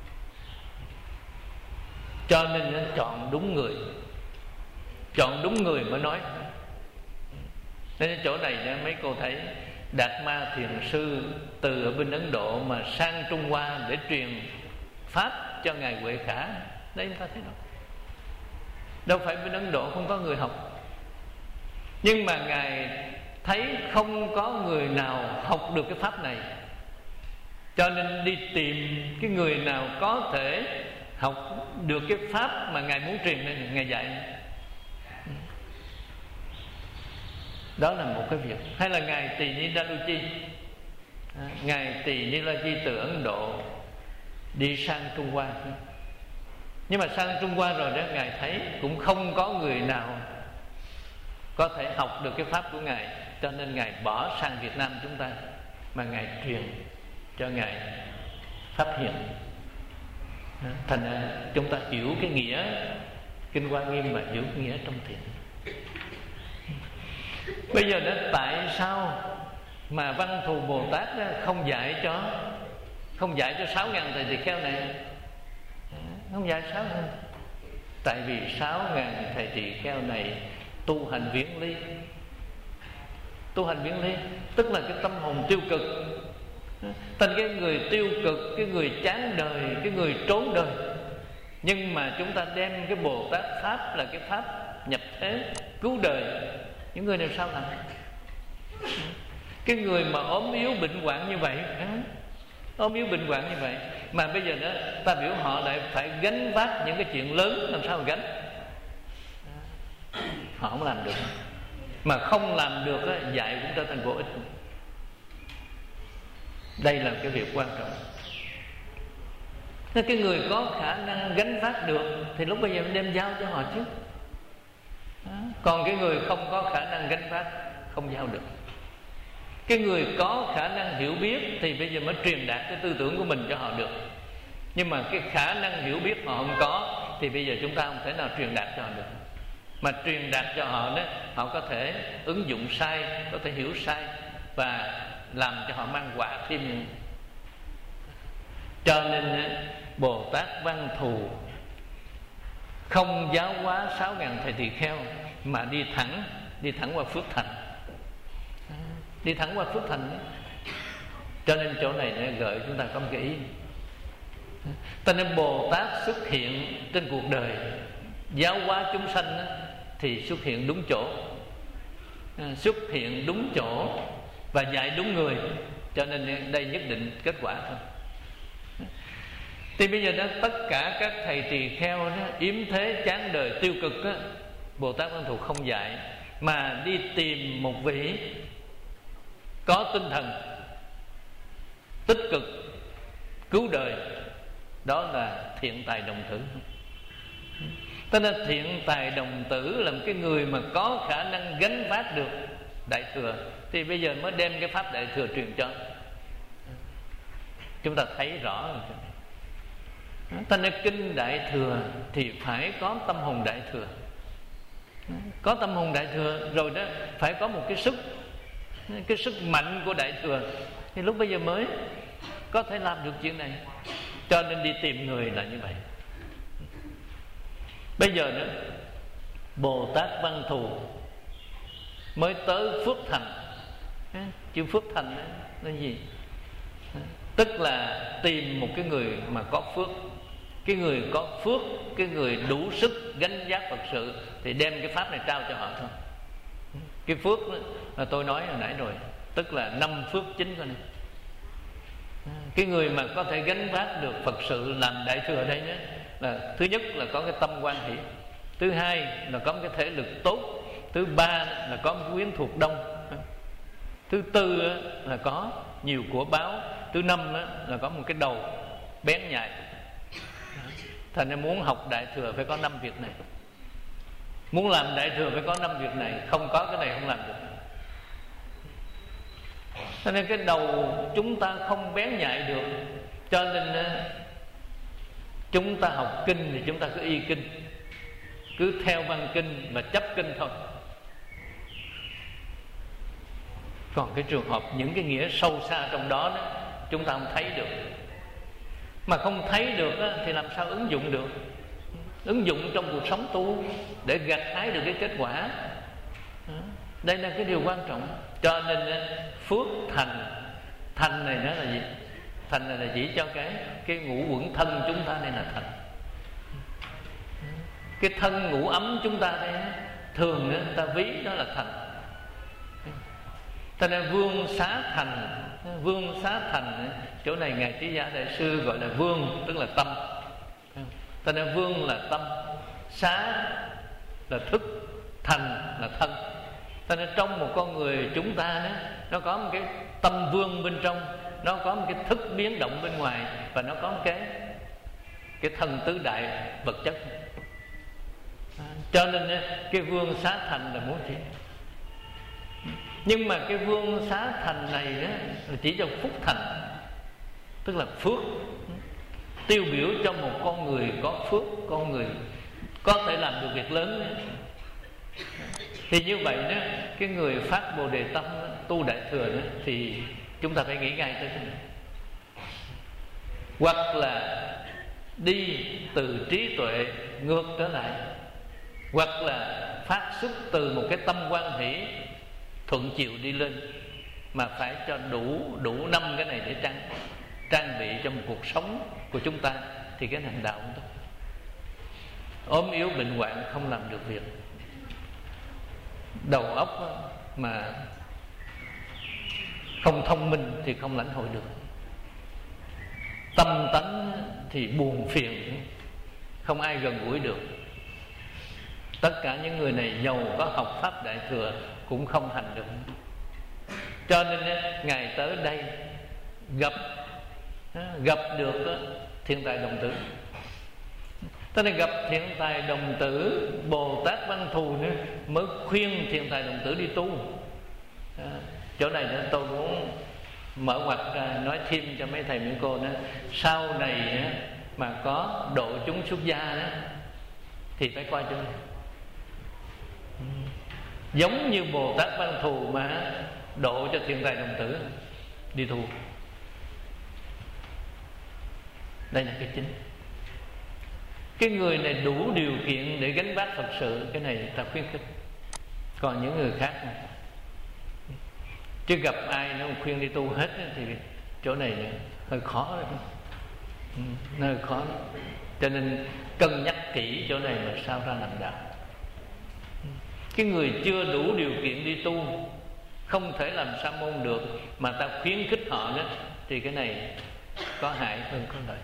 Cho nên nên chọn đúng người, chọn đúng người mới nói. Nên chỗ này mấy cô thấy Đạt Ma Thiền Sư từ ở bên Ấn Độ mà sang Trung Hoa để truyền pháp cho ngài Huệ Khả. Đấy chúng ta thấy đâu, đâu phải bên Ấn Độ không có người học, nhưng mà ngài thấy không có người nào học được cái pháp này, cho nên đi tìm cái người nào có thể học được cái pháp mà ngài muốn truyền nên ngài dạy. Đó là một cái việc. Hay là ngài Tỳ Ni Daluchi, ngài Tỳ Ni Daluchi từ Ấn Độ đi sang Trung Hoa, nhưng mà sang Trung Hoa rồi đó, ngài thấy cũng không có người nào có thể học được cái pháp của ngài, cho nên ngài bỏ sang Việt Nam chúng ta mà ngài truyền cho ngài Pháp Hiền. Thành ra chúng ta hiểu cái nghĩa Kinh Hoa Nghiêm và hiểu cái nghĩa trong thiền. Bây giờ đó, tại sao mà Văn Thù Bồ Tát đó không dạy cho không dạy cho sáu ngàn thầy tỳ kheo này? Không dạy sáu ngàn. Tại vì sáu ngàn thầy tỳ kheo này tu hành viễn ly. Tu hành viễn ly tức là cái tâm hồn tiêu cực. Thành cái người tiêu cực, cái người chán đời, cái người trốn đời. Nhưng mà chúng ta đem cái Bồ Tát Pháp là cái Pháp nhập thế cứu đời. Những người này sao làm? Cái người mà ốm yếu bệnh hoạn như vậy, ốm yếu bệnh hoạn như vậy, mà bây giờ đó ta biểu họ lại phải gánh vác những cái chuyện lớn, làm sao mà gánh? Họ không làm được. Mà không làm được đó, dạy cũng trở thành vô ích. Đây là cái việc quan trọng. Nên cái người có khả năng gánh vác được thì lúc bây giờ mình đem giao cho họ chứ. Đó. Còn cái người không có khả năng gánh vác không giao được. Cái người có khả năng hiểu biết thì bây giờ mới truyền đạt cái tư tưởng của mình cho họ được. Nhưng mà cái khả năng hiểu biết họ không có thì bây giờ chúng ta không thể nào truyền đạt cho họ được. Mà truyền đạt cho họ đó, họ có thể ứng dụng sai, có thể hiểu sai và làm cho họ mang quả thêm. Cho nên Bồ Tát Văn Thù không giáo hóa sáu ngàn thầy tỳ kheo mà đi thẳng đi thẳng qua Phước Thành, đi thẳng qua Phước Thành. Cho nên chỗ này nó gợi chúng ta có một cái ý. Cho nên Bồ Tát xuất hiện trên cuộc đời giáo hóa chúng sanh thì xuất hiện đúng chỗ, xuất hiện đúng chỗ và dạy đúng người. Cho nên đây nhất định kết quả thôi. Thì bây giờ đó tất cả các thầy tỳ kheo đó, yếm thế chán đời tiêu cực đó, Bồ Tát Văn Thù không dạy, mà đi tìm một vị có tinh thần tích cực cứu đời, đó là Thiện Tài Đồng Tử. Tức là Thiện Tài Đồng Tử là một cái người mà có khả năng gánh vác được Đại Thừa, thì bây giờ mới đem cái pháp Đại Thừa truyền cho chúng ta thấy rõ rồi. Ta nên kinh Đại Thừa thì phải có tâm hồn Đại Thừa. Có tâm hồn Đại Thừa rồi đó, phải có một cái sức, cái sức mạnh của Đại Thừa, thì lúc bây giờ mới có thể làm được chuyện này. Cho nên đi tìm người là như vậy. Bây giờ nữa Bồ Tát Văn Thù mới tới Phước Thành. Chữ Phước Thành đó là gì? Tức là tìm một cái người mà có phước. Cái người có phước, cái người đủ sức gánh vác Phật sự, thì đem cái pháp này trao cho họ thôi. Cái phước đó, là tôi nói hồi nãy rồi, tức là năm phước chính của này. Cái người mà có thể gánh vác được Phật sự làm đại thừa đây đó, là thứ nhất là có cái tâm hoan hỷ, thứ hai là có một cái thể lực tốt, thứ ba là có một quyến thuộc đông, thứ tư là có nhiều của báo, thứ năm là có một cái đầu bén nhạy. Thành nên muốn học đại thừa phải có năm việc này. Muốn làm đại thừa phải có năm việc này. Không có cái này không làm được. Cho nên cái đầu chúng ta không bén nhạy được, cho nên chúng ta học kinh thì chúng ta cứ y kinh, cứ theo văn kinh và chấp kinh thôi. Còn cái trường hợp những cái nghĩa sâu xa trong đó, đó chúng ta không thấy được. Mà không thấy được đó, thì làm sao ứng dụng được? Ứng dụng trong cuộc sống tu để gặt hái được cái kết quả. Đây là cái điều quan trọng. Cho nên phước thành, thành này nó là gì? Thành này là chỉ cho cái cái ngũ quẩn thân chúng ta đây là thành. Cái thân ngũ ấm chúng ta đây thường người ta ví đó là thành. Cho nên vương xá thành, vương xá thành chỗ này ngài Trí Giả Đại Sư gọi là vương, tức là tâm. Cho nên vương là tâm, xá là thức, thành là thân. Cho nên trong một con người chúng ta đó, nó có một cái tâm vương bên trong, nó có một cái thức biến động bên ngoài, và nó có một cái cái thân tứ đại vật chất. Cho nên cái vương xá thành là muốn gì? Nhưng mà cái vương xá thành này đó là chỉ cho phúc thành, tức là phước, tiêu biểu cho một con người có phước, con người có thể làm được việc lớn đó. Thì như vậy đó, cái người phát Bồ Đề tâm đó, tu đại thừa đó, thì chúng ta phải nghĩ ngay tới cái này. Hoặc là đi từ trí tuệ ngược trở lại, hoặc là phát xuất từ một cái tâm hoan hỷ thuận chiều đi lên, mà phải cho đủ đủ năm cái này để trang trang bị cho một cuộc sống của chúng ta, thì cái hành đạo không tốt. Ốm yếu bệnh hoạn không làm được việc, đầu óc mà không thông minh thì không lãnh hội được, tâm tánh thì buồn phiền, không ai gần gũi được. Tất cả những người này giàu có học pháp đại thừa cũng không thành được. Cho nên ngài tới đây gặp gặp được Thiên Tài Đồng Tử. Cho nên gặp Thiên Tài Đồng Tử, Bồ Tát Văn Thù nữa mới khuyên Thiên Tài Đồng Tử đi tu. À, chỗ này nữa tôi muốn mở ngoặt ra nói thêm cho mấy thầy mấy cô nữa. Sau này mà có độ chúng xuất gia đó thì phải coi chỗ này. Giống như Bồ Tát Văn Thù mà độ cho Thiên Tài Đồng Tử đi tu. Đây là cái chính. Cái người này đủ điều kiện để gánh vác Phật sự, cái này ta khuyến khích. Còn những người khác này, chứ gặp ai nó khuyên đi tu hết thì chỗ này hơi khó đấy. Nó hơi khó. Cho nên cân nhắc kỹ chỗ này mà sao ra làm đạo. Cái người chưa đủ điều kiện đi tu, không thể làm sa môn được, mà ta khuyến khích họ đó, thì cái này có hại hơn có lợi.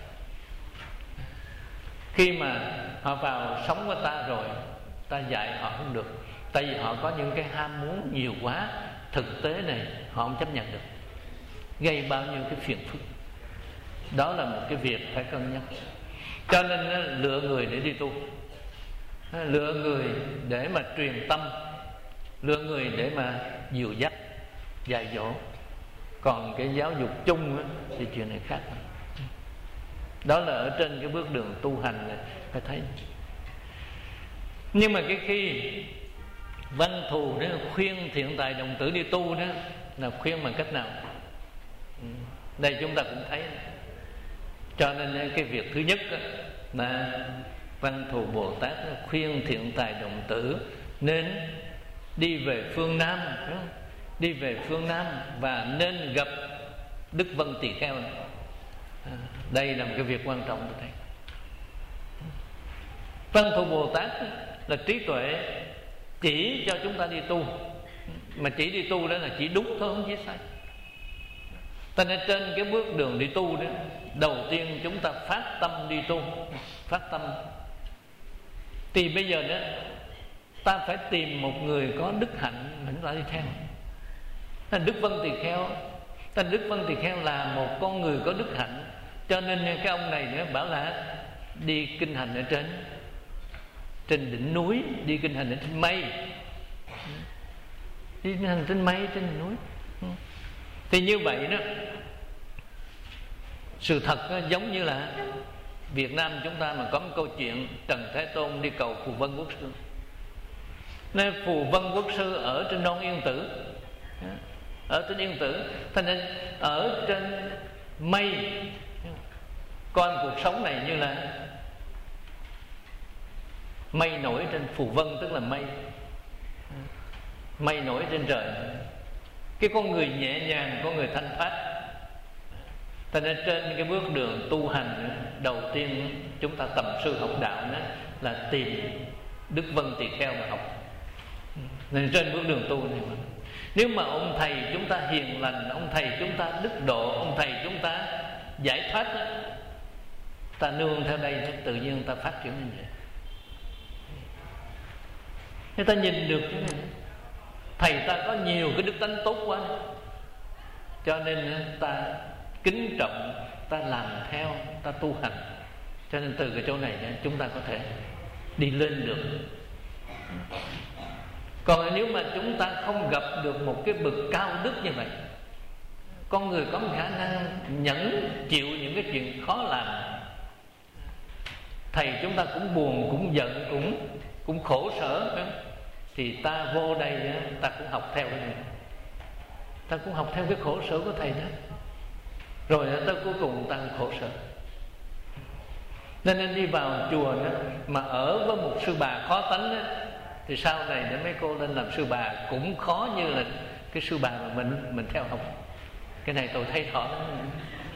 Khi mà họ vào sống với ta rồi, ta dạy họ không được, tại vì họ có những cái ham muốn nhiều quá, thực tế này họ không chấp nhận được, gây bao nhiêu cái phiền phức. Đó là một cái việc phải cân nhắc. Cho nên lựa người để đi tu, lựa người để mà truyền tâm, lựa người để mà dìu dắt, dạy dỗ. Còn cái giáo dục chung thì chuyện này khác. Đó là ở trên cái bước đường tu hành này phải thấy. Nhưng mà cái khi Văn Thù đó khuyên Thiện Tài Đồng Tử đi tu đó là khuyên bằng cách nào? Đây chúng ta cũng thấy. Cho nên cái việc thứ nhất là Văn Thù Bồ Tát khuyên Thiện Tài Đồng Tử nên đi về phương Nam, đi về phương Nam và nên gặp Đức Vân Tỳ Kheo. Đây là một cái việc quan trọng tôi thấy. Văn Thù Bồ Tát là trí tuệ chỉ cho chúng ta đi tu, mà chỉ đi tu đó là chỉ đúng thôi, không chỉ sai. Ta nên trên cái bước đường đi tu đó, đầu tiên chúng ta phát tâm đi tu, phát tâm. Thì bây giờ đó ta phải tìm một người có đức hạnh mình ta đi theo. Thành Đức Vân Tỳ Kheo, Thành Đức Vân Tỳ Kheo là một con người có đức hạnh, cho nên cái ông này nữa bảo là đi kinh hành ở trên trên đỉnh núi, đi kinh hành ở trên mây, đi kinh hành trên mây, trên đỉnh núi. Thì như vậy đó, sự thật đó, giống như là Việt Nam chúng ta mà có một câu chuyện Trần Thế Tôn đi cầu Phù Vân Quốc Sư. Nên Phù Vân Quốc Sư ở trên non Yên Tử, ở trên Yên Tử, cho nên ở trên mây coi cuộc sống này như là mây nổi trên phù vân, tức là mây mây nổi trên trời. Cái con người nhẹ nhàng, con người thanh thoát. Cho nên trên cái bước đường tu hành, đầu tiên chúng ta tầm sư học đạo đó là tìm Đức Vân Tỳ Kheo mà học. Nên trên bước đường tu này, nếu mà ông thầy chúng ta hiền lành, ông thầy chúng ta đức độ, ông thầy chúng ta giải thoát đó, ta nương theo đây đó, tự nhiên ta phát triển như vậy. Người ta nhìn được cái này, thầy ta có nhiều cái đức tánh tốt quá, cho nên ta kính trọng, ta làm theo, ta tu hành. Cho nên từ cái chỗ này chúng ta có thể đi lên được. Còn nếu mà chúng ta không gặp được một cái bậc cao đức như vậy, con người có khả năng nhẫn chịu những cái chuyện khó làm, thầy chúng ta cũng buồn, cũng giận, cũng cũng khổ sở, phải không? Thì ta vô đây ta cũng học theo cái này, ta cũng học theo cái khổ sở của thầy đó, rồi tới cuối cùng ta khổ sở. Nên nên đi vào chùa đó, mà ở với một sư bà khó tánh đó, thì sau này để mấy cô lên làm sư bà cũng khó như là cái sư bà mà mình mình theo học. Cái này tôi thấy rõ lắm,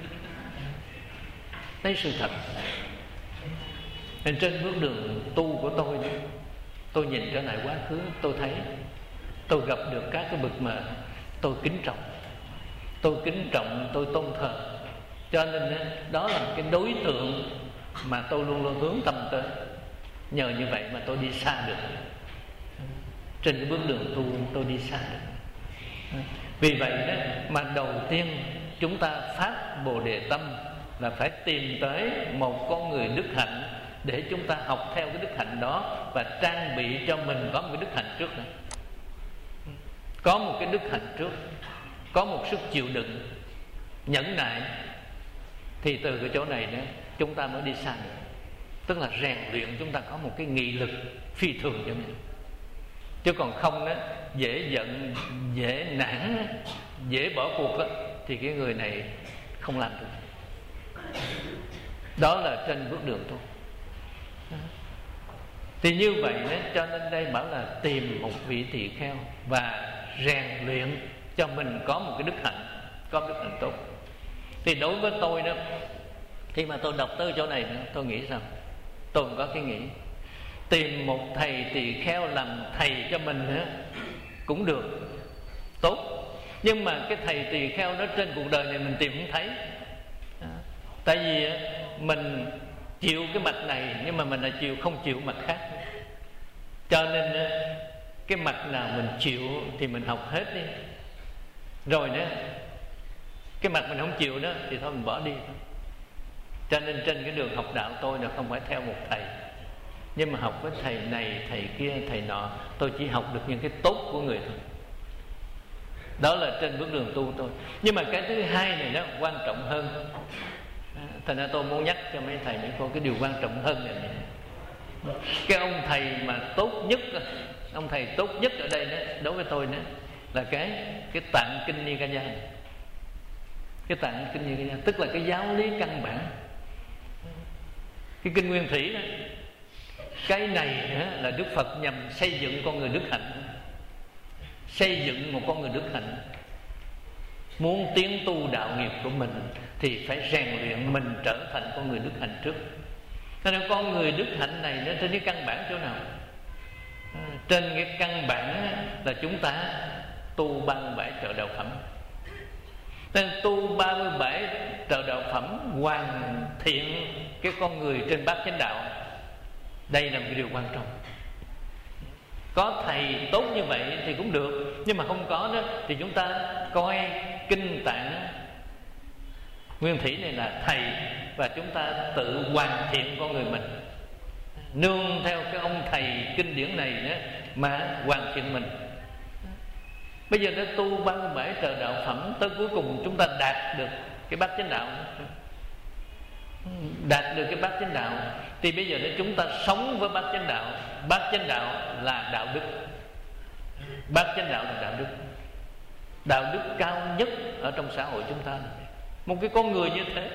thấy sự thật. Nên trên bước đường tu của tôi, tôi nhìn trở lại quá khứ, tôi thấy tôi gặp được các cái bậc mà tôi kính trọng, tôi kính trọng, tôi tôn thờ. Cho nên đó là cái đối tượng mà tôi luôn luôn hướng tâm tới. Nhờ như vậy mà tôi đi xa được. Trên cái bước đường tu tôi đi xa được. Vì vậy đó mà đầu tiên chúng ta phát Bồ Đề tâm là phải tìm tới một con người đức hạnh để chúng ta học theo cái đức hạnh đó, và trang bị cho mình có một cái đức hạnh trước nữa. Có một cái đức hạnh trước, có một sức chịu đựng, nhẫn nại, thì từ cái chỗ này đó chúng ta mới đi xa được. Tức là rèn luyện chúng ta có một cái nghị lực phi thường cho mình. Chứ còn không đó, dễ giận, dễ nản, dễ bỏ cuộc đó, thì cái người này không làm được. Đó là trên bước đường tu. Thì như vậy đó, cho nên đây bảo là tìm một vị tỳ kheo và rèn luyện cho mình có một cái đức hạnh, có đức hạnh tốt. Thì đối với tôi đó, khi mà tôi đọc tới chỗ này đó, tôi nghĩ rằng tôi có cái nghĩ tìm một thầy tỳ kheo làm thầy cho mình nữa cũng được, tốt. Nhưng mà cái thầy tỳ kheo đó trên cuộc đời này mình tìm không thấy. Tại vì mình chịu cái mặt này, nhưng mà mình lại chịu không chịu mặt khác. Cho nên cái mặt nào mình chịu thì mình học hết đi. Rồi đó, cái mặt mình không chịu đó thì thôi mình bỏ đi. Cho nên trên cái đường học đạo tôi là không phải theo một thầy, nhưng mà học với thầy này, thầy kia, thầy nọ. Tôi chỉ học được những cái tốt của người thôi. Đó là trên bước đường tu tôi. Nhưng mà cái thứ hai này nó quan trọng hơn. Thành ra tôi muốn nhắc cho mấy thầy mấy cô cái điều quan trọng hơn này. Cái ông thầy mà tốt nhất, ông thầy tốt nhất ở đây đó, đối với tôi đó, là cái cái Tạng Kinh Nikaya. Cái Tạng Kinh Nikaya tức là cái giáo lý căn bản. Cái Kinh Nguyên Thủy đó, cái này đó là Đức Phật nhằm xây dựng con người đức hạnh, xây dựng một con người đức hạnh. Muốn tiến tu đạo nghiệp của mình thì phải rèn luyện mình trở thành con người đức hạnh trước. Cho nên con người đức hạnh này nó trên cái căn bản chỗ nào? Trên cái căn bản là chúng ta tu ba mươi bảy trợ đạo phẩm. Nên tu ba mươi bảy trợ đạo phẩm hoàn thiện cái con người trên bát chánh đạo. Đây là một cái điều quan trọng. Có thầy tốt như vậy thì cũng được, nhưng mà không có đó thì chúng ta coi kinh tạng Nguyên Thủy này là thầy, và chúng ta tự hoàn thiện con người mình, nương theo cái ông thầy kinh điển này đó mà hoàn thiện mình. Bây giờ đã tu ba mươi bảy trợ đạo phẩm, tới cuối cùng chúng ta đạt được cái bát chánh đạo, đạt được cái bát chánh đạo thì bây giờ để chúng ta sống với bát chánh đạo. Bát chánh đạo là đạo đức. Bát chánh đạo là đạo đức, đạo đức cao nhất ở trong xã hội chúng ta. Một cái con người như thế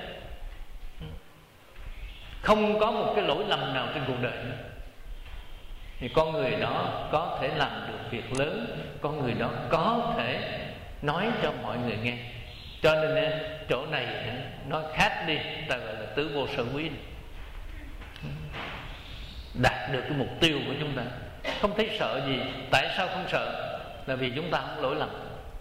không có một cái lỗi lầm nào trên cuộc đời nữa, thì con người đó có thể làm được việc lớn, con người đó có thể nói cho mọi người nghe. Cho nên chỗ này nó khác đi, ta gọi là tứ vô sở quý, đạt được cái mục tiêu của chúng ta, không thấy sợ gì. Tại sao không sợ? Là vì chúng ta không lỗi lầm.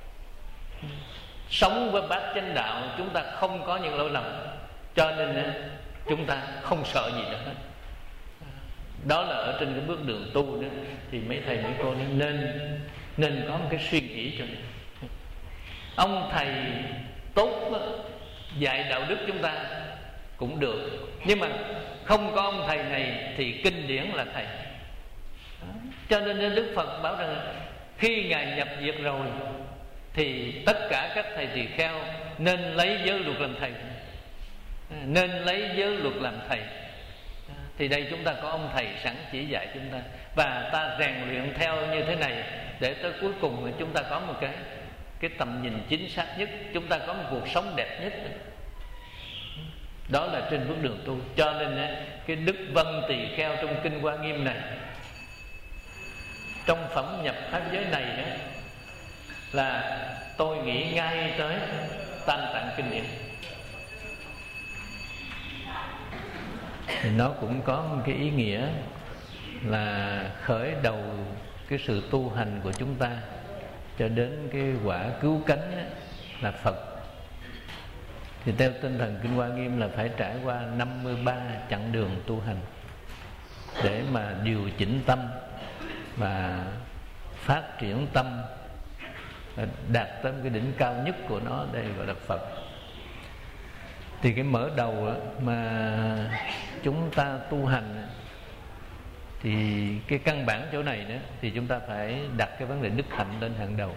Sống với bát chánh đạo chúng ta không có những lỗi lầm, cho nên chúng ta không sợ gì nữa hết. Đó là ở trên cái bước đường tu đó, thì mấy thầy mấy cô nên nên có một cái suy nghĩ cho mình. Ông thầy tốt dạy đạo đức chúng ta cũng được, nhưng mà không có ông thầy này thì kinh điển là thầy. Cho nên Đức Phật bảo rằng khi Ngài nhập diệt rồi thì tất cả các thầy tỳ kheo nên lấy giới luật làm thầy, nên lấy giới luật làm thầy. Thì đây chúng ta có ông thầy sẵn chỉ dạy chúng ta, và ta rèn luyện theo như thế này để tới cuối cùng chúng ta có một cái cái tầm nhìn chính xác nhất, chúng ta có một cuộc sống đẹp nhất. Đó là trên bước đường tu. Cho nên cái Đức Vân Tỳ Kheo trong kinh Hoa Nghiêm này, trong phẩm nhập pháp giới này đó, là tôi nghĩ ngay tới Tam Tạng Kinh Điển. Thì nó cũng có một cái ý nghĩa là khởi đầu cái sự tu hành của chúng ta cho đến cái quả cứu cánh ấy, là Phật. Thì theo tinh thần kinh Hoa Nghiêm là phải trải qua năm mươi ba chặng đường tu hành để mà điều chỉnh tâm và phát triển tâm, đạt tới cái đỉnh cao nhất của nó, đây gọi là Phật. Thì cái mở đầu mà chúng ta tu hành thì cái căn bản chỗ này nữa, thì chúng ta phải đặt cái vấn đề đức hạnh lên hàng đầu.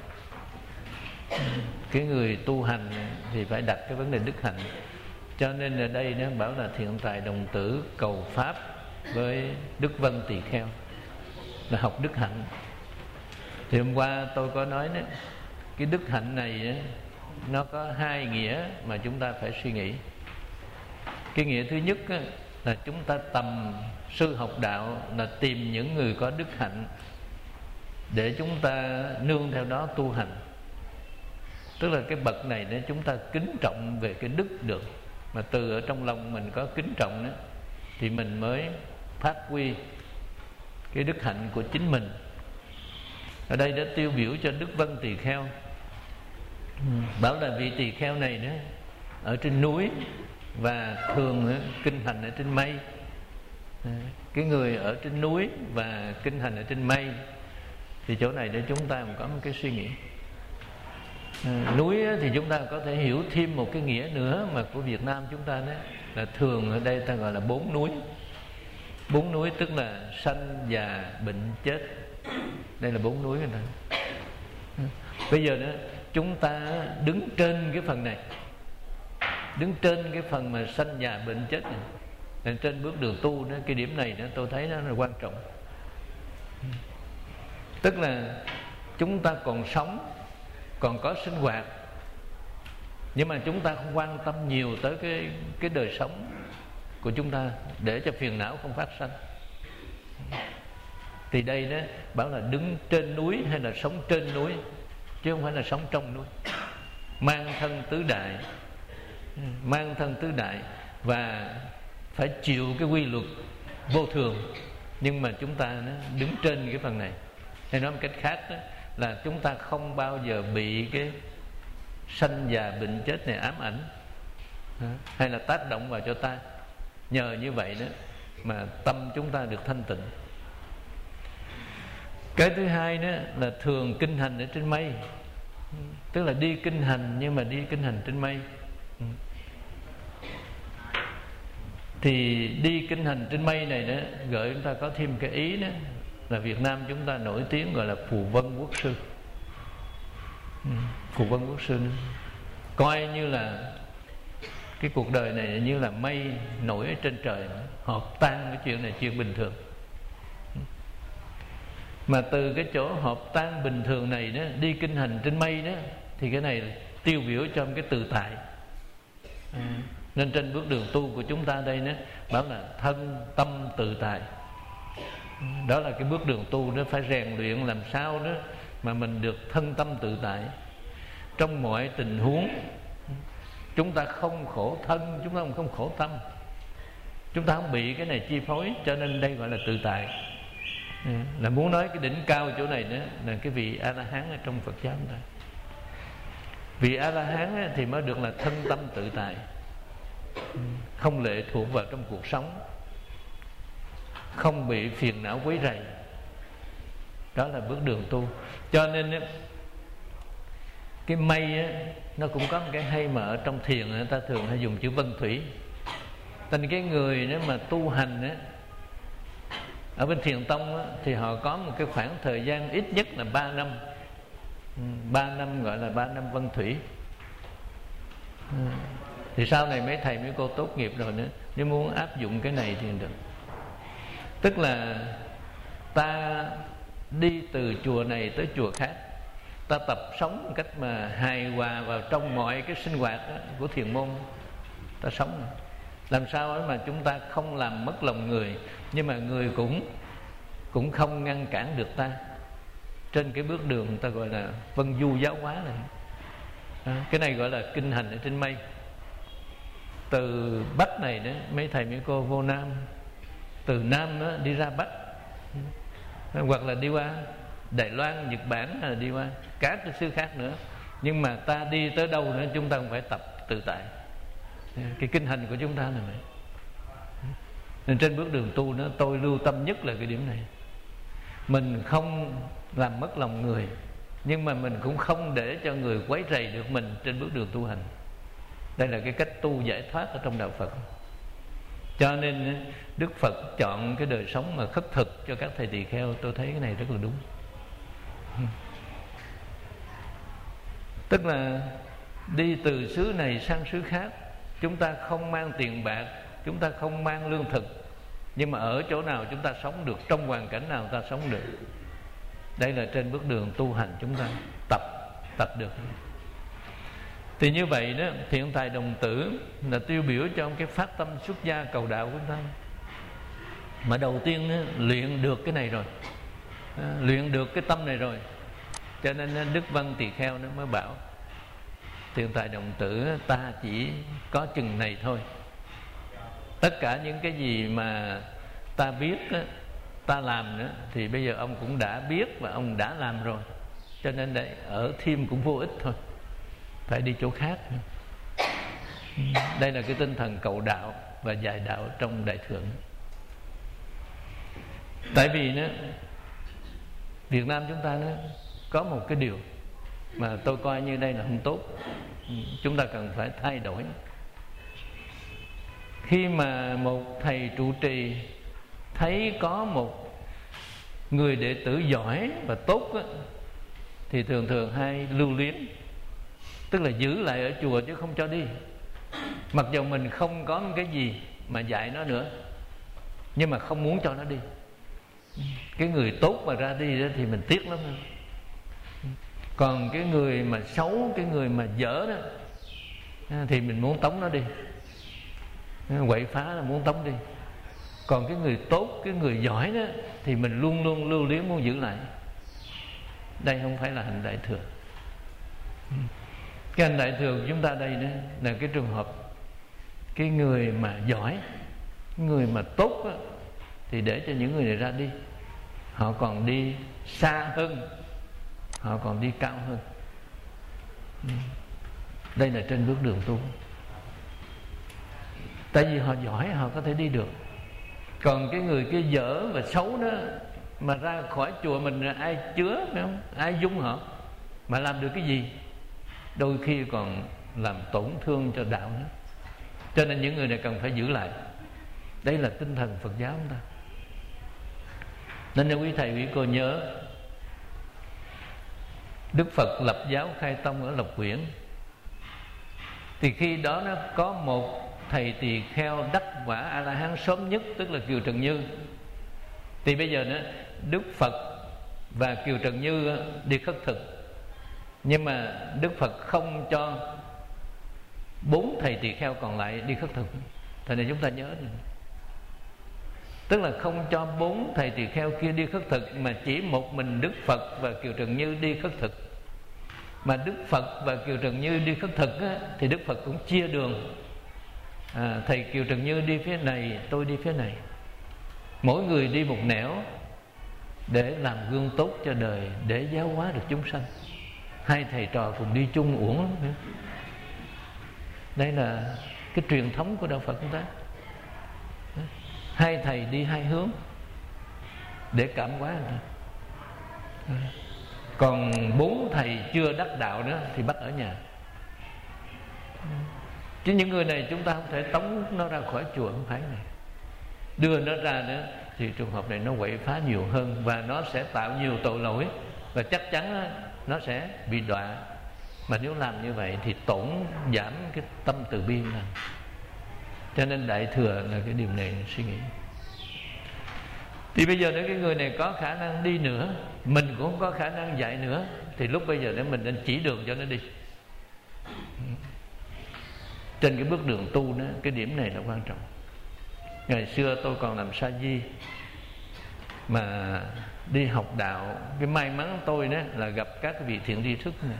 Cái người tu hành thì phải đặt cái vấn đề đức hạnh. Cho nên ở đây nó bảo là thiện tài đồng tử cầu pháp với Đức Vân Tỳ Kheo, là học đức hạnh. Thì hôm qua tôi có nói đó, cái đức hạnh này nó có hai nghĩa mà chúng ta phải suy nghĩ. Cái nghĩa thứ nhất là chúng ta tầm sư học đạo là tìm những người có đức hạnh để chúng ta nương theo đó tu hành. Tức là cái bậc này để chúng ta kính trọng về cái đức được, mà từ ở trong lòng mình có kính trọng đó, thì mình mới phát huy cái đức hạnh của chính mình. Ở đây đã tiêu biểu cho Đức Vân Tỳ Kheo, bảo là vị tỳ kheo này đó ở trên núi và thường kinh hành ở trên mây. Cái người ở trên núi và kinh hành ở trên mây, thì chỗ này để chúng ta có một cái suy nghĩ. À, núi thì chúng ta có thể hiểu thêm một cái nghĩa nữa mà của Việt Nam chúng ta đó, là thường ở đây ta gọi là bốn núi. Bốn núi tức là sanh, già, bệnh, chết. Đây là bốn núi người ta. Bây giờ đó chúng ta đứng trên cái phần này, đứng trên cái phần mà sanh, già, bệnh, chết này. Nên trên bước đường tu đó, cái điểm này đó tôi thấy nó là quan trọng. Tức là chúng ta còn sống, còn có sinh hoạt, nhưng mà chúng ta không quan tâm nhiều tới cái, cái đời sống của chúng ta để cho phiền não không phát sinh. Thì đây đó bảo là đứng trên núi hay là sống trên núi, chứ không phải là sống trong núi. Mang thân tứ đại, mang thân tứ đại và phải chịu cái quy luật vô thường, nhưng mà chúng ta nó đứng trên cái phần này. Hay nói một cách khác đó, là chúng ta không bao giờ bị cái sanh già bệnh chết này ám ảnh hay là tác động vào cho ta. Nhờ như vậy đó mà tâm chúng ta được thanh tịnh. Cái thứ hai đó là thường kinh hành ở trên mây, tức là đi kinh hành nhưng mà đi kinh hành trên mây. Thì đi kinh hành trên mây này đó gợi chúng ta có thêm cái ý đó là Việt Nam chúng ta nổi tiếng gọi là Phù Vân Quốc sư. Phù Vân Quốc sư coi như là cái cuộc đời này như là mây nổi ở trên trời, hợp tan cái chuyện này chuyện bình thường. Mà từ cái chỗ hợp tan bình thường này đó, đi kinh hành trên mây đó, thì cái này tiêu biểu cho một cái tự tại. à, Nên trên bước đường tu của chúng ta đây đó, bảo là thân tâm tự tại. Đó là cái bước đường tu đó, phải rèn luyện làm sao đó mà mình được thân tâm tự tại. Trong mọi tình huống chúng ta không khổ thân, chúng ta không khổ tâm, chúng ta không bị cái này chi phối. Cho nên đây gọi là tự tại. Là muốn nói cái đỉnh cao chỗ này đó là cái vị A-la-hán ở trong Phật giáo chúng ta. Vị A-la-hán thì mới được là thân tâm tự tại, không lệ thuộc vào trong cuộc sống, không bị phiền não quấy rầy. Đó là bước đường tu. Cho nên cái mây á, nó cũng có một cái hay mà ở trong thiền người ta thường hay dùng chữ vân thủy. Thành cái người nếu mà tu hành á, ở bên Thiền Tông á, thì họ có một cái khoảng thời gian ít nhất là ba năm. Ba năm gọi là ba năm vân thủy. Thì sau này mấy thầy mấy cô tốt nghiệp rồi nữa, nếu muốn áp dụng cái này thì được. Tức là ta đi từ chùa này tới chùa khác, ta tập sống một cách mà hài hòa vào trong mọi cái sinh hoạt của thiền môn. Ta sống làm sao mà chúng ta không làm mất lòng người, nhưng mà người cũng cũng không ngăn cản được ta. Trên cái bước đường người ta gọi là vân du giáo hóa này. À, cái này gọi là kinh hành ở trên mây. Từ Bắc này đó, mấy thầy mấy cô vô Nam, từ Nam đó đi ra Bắc, hoặc là đi qua Đài Loan, Nhật Bản, hay là đi qua các cái xứ khác nữa. Nhưng mà ta đi tới đâu nữa chúng ta cũng phải tập tự tại. Cái kinh hành của chúng ta là vậy. Nên trên bước đường tu đó, tôi lưu tâm nhất là cái điểm này. Mình không làm mất lòng người, nhưng mà mình cũng không để cho người quấy rầy được mình trên bước đường tu hành. Đây là cái cách tu giải thoát ở trong đạo Phật. Cho nên Đức Phật chọn cái đời sống mà khất thực cho các thầy tỳ kheo. Tôi thấy cái này rất là đúng. Tức là đi từ xứ này sang xứ khác, chúng ta không mang tiền bạc, chúng ta không mang lương thực, nhưng mà ở chỗ nào chúng ta sống được, trong hoàn cảnh nào ta sống được. Đây là trên bước đường tu hành chúng ta tập tập được. Thì như vậy đó, Thiện Tài Đồng Tử là tiêu biểu cho cái phát tâm xuất gia cầu đạo của chúng ta. Mà đầu tiên đó, luyện được cái này rồi, à, luyện được cái tâm này rồi, cho nên Đức Văn Tỳ Kheo nó mới bảo Thiện Tài Đồng Tử, ta chỉ có chừng này thôi. Tất cả những cái gì mà ta biết á, ta làm nữa, thì bây giờ ông cũng đã biết và ông đã làm rồi. Cho nên đấy, ở thêm cũng vô ích thôi, phải đi chỗ khác. Đây là cái tinh thần cầu đạo và dạy đạo trong Đại Thừa. Tại vì nó Việt Nam chúng ta nó có một cái điều mà tôi coi như đây là không tốt, chúng ta cần phải thay đổi. Khi mà một thầy trụ trì thấy có một người đệ tử giỏi và tốt á, thì thường thường hay lưu luyến, tức là giữ lại ở chùa chứ không cho đi. Mặc dù mình không có cái gì mà dạy nó nữa, nhưng mà không muốn cho nó đi. Cái người tốt mà ra đi đó thì mình tiếc lắm. Còn cái người mà xấu, cái người mà dở đó, thì mình muốn tống nó đi, quậy phá là muốn tống đi. Còn cái người tốt, cái người giỏi đó, thì mình luôn luôn lưu luyến muốn giữ lại. Đây không phải là hành Đại Thừa. Cái hành Đại Thừa của chúng ta đây đó là cái trường hợp cái người mà giỏi, người mà tốt đó, thì để cho những người này ra đi. Họ còn đi xa hơn họ còn đi cao hơn. Đây là trên bước đường tu. Tại vì họ giỏi, họ có thể đi được. Còn cái người kia dở và xấu đó, mà ra khỏi chùa mình ai chứa, phải không? Ai dung họ, mà làm được cái gì? Đôi khi còn làm tổn thương cho đạo nữa. Cho nên những người này cần phải giữ lại. Đây là tinh thần Phật giáo chúng ta. Nên quý thầy quý cô nhớ, Đức Phật lập giáo khai tông ở Lộc Quyển, thì khi đó nó có một thầy tỳ kheo đắc quả A La Hán sớm nhất, tức là Kiều Trần Như. Thì bây giờ nữa Đức Phật và Kiều Trần Như đi khất thực, nhưng mà Đức Phật không cho bốn thầy tỳ kheo còn lại đi khất thực. Thời này chúng ta nhớ này. Tức là không cho bốn thầy tỳ kheo kia đi khất thực, mà chỉ một mình Đức Phật và Kiều Trần Như đi khất thực. Mà Đức Phật và Kiều Trần Như đi khất thực á, thì Đức Phật cũng chia đường. à, Thầy Kiều Trần Như đi phía này, tôi đi phía này. Mỗi người đi một nẻo để làm gương tốt cho đời, để giáo hóa được chúng sanh. Hai thầy trò cùng đi chung uổng lắm. Đây là cái truyền thống của đạo Phật chúng ta. Hai thầy đi hai hướng để cảm hóa người ta. Còn bốn thầy chưa đắc đạo nữa thì bắt ở nhà. Chứ những người này chúng ta không thể tống nó ra khỏi chùa, không phải này. Đưa nó ra nữa thì trường hợp này nó quậy phá nhiều hơn, và nó sẽ tạo nhiều tội lỗi, và chắc chắn nó sẽ bị đọa. Mà nếu làm như vậy thì tổn giảm cái tâm từ bi này. Cho nên Đại Thừa là cái điều này suy nghĩ. Thì bây giờ nếu cái người này có khả năng đi nữa, mình cũng không có khả năng dạy nữa, thì lúc bây giờ để mình nên chỉ đường cho nó đi. Trên cái bước đường tu đó, cái điểm này là quan trọng. Ngày xưa tôi còn làm sa di mà đi học đạo, cái may mắn tôi đó là gặp các vị thiện tri thức này.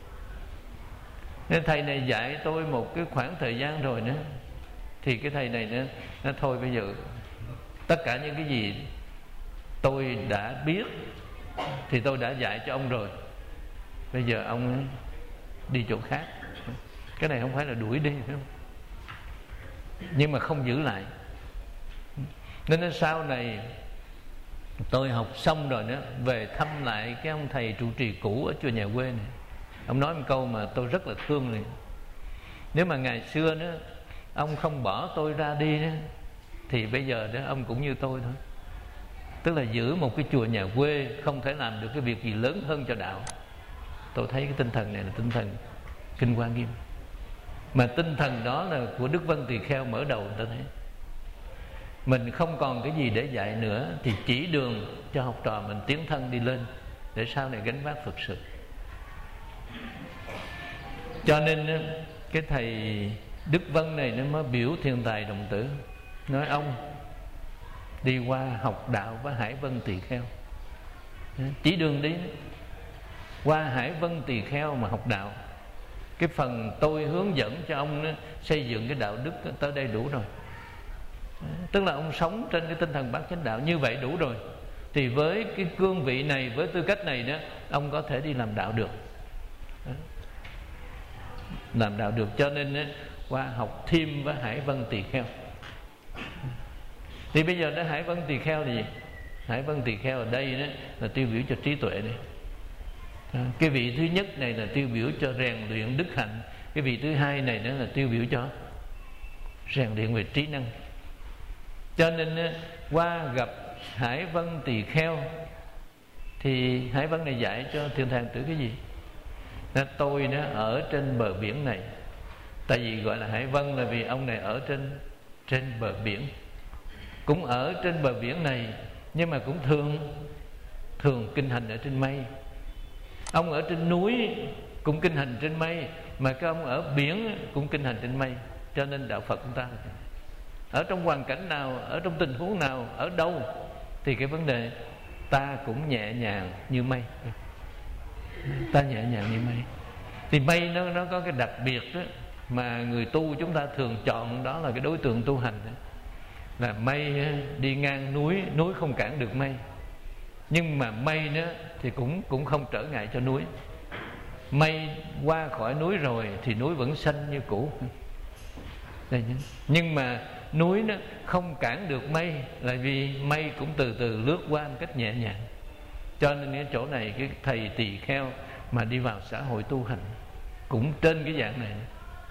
Nên thầy này dạy tôi một cái khoảng thời gian rồi nữa, thì cái thầy này nữa, nó thôi bây giờ tất cả những cái gì tôi đã biết thì tôi đã dạy cho ông rồi, bây giờ ông đi chỗ khác. Cái này không phải là đuổi đi, phải không? Nhưng mà không giữ lại. Nên đến sau này tôi học xong rồi nữa, về thăm lại cái ông thầy trụ trì cũ ở chùa Nhà Quê này. Ông nói một câu mà tôi rất là thương liền. Nếu mà ngày xưa nữa ông không bỏ tôi ra đi nữa, thì bây giờ đó ông cũng như tôi thôi. Tức là giữ một cái chùa Nhà Quê, không thể làm được cái việc gì lớn hơn cho đạo. Tôi thấy cái tinh thần này là tinh thần Kinh Hoa Nghiêm. Mà tinh thần đó là của Đức Vân Tỳ Kheo mở đầu người ta thấy. Mình không còn cái gì để dạy nữa, thì chỉ đường cho học trò mình tiến thân đi lên, để sau này gánh vác Phật sự. Cho nên cái thầy Đức Vân này nó mới biểu Thiên Tài Đồng Tử, nói ông đi qua học đạo với Hải Vân Tỳ Kheo, chỉ đường đi qua Hải Vân Tỳ Kheo mà học đạo. Cái phần tôi hướng dẫn cho ông đó, xây dựng cái đạo đức đó, tới đây đủ rồi. Tức là ông sống trên cái tinh thần bát chánh đạo như vậy đủ rồi. Thì với cái cương vị này, với tư cách này đó, ông có thể đi làm đạo được. Làm đạo được. Cho nên đó, qua học thêm với Hải Vân Tỳ Kheo. Thì bây giờ đó Hải Vân Tỳ Kheo là gì? Hải Vân Tỳ Kheo ở đây đó là tiêu biểu cho trí tuệ này. Cái vị thứ nhất này là tiêu biểu cho rèn luyện đức hạnh. Cái vị thứ hai này nữa là tiêu biểu cho rèn luyện về trí năng. Cho nên qua gặp Hải Vân Tỳ Kheo, thì Hải Vân này dạy cho Thiên Thang Tử cái gì? Nên tôi nó ở trên bờ biển này. Tại vì gọi là Hải Vân là vì ông này ở trên trên bờ biển, cũng ở trên bờ biển này, nhưng mà cũng thường thường kinh hành ở trên mây. Ông ở trên núi cũng kinh hành trên mây, mà cái ông ở biển cũng kinh hành trên mây. Cho nên đạo Phật chúng ta ở trong hoàn cảnh nào, ở trong tình huống nào, ở đâu, thì cái vấn đề ta cũng nhẹ nhàng như mây. Ta nhẹ nhàng như mây. Thì mây nó nó có cái đặc biệt đó, mà người tu chúng ta thường chọn, đó là cái đối tượng tu hành đó. Là mây đi ngang núi, núi không cản được mây. Nhưng mà mây đó thì cũng cũng không trở ngại cho núi. Mây qua khỏi núi rồi thì núi vẫn xanh như cũ. Đây, nhưng mà núi nó không cản được mây, là vì mây cũng từ từ lướt qua một cách nhẹ nhàng. Cho nên cái chỗ này cái thầy tỳ kheo mà đi vào xã hội tu hành cũng trên cái dạng này.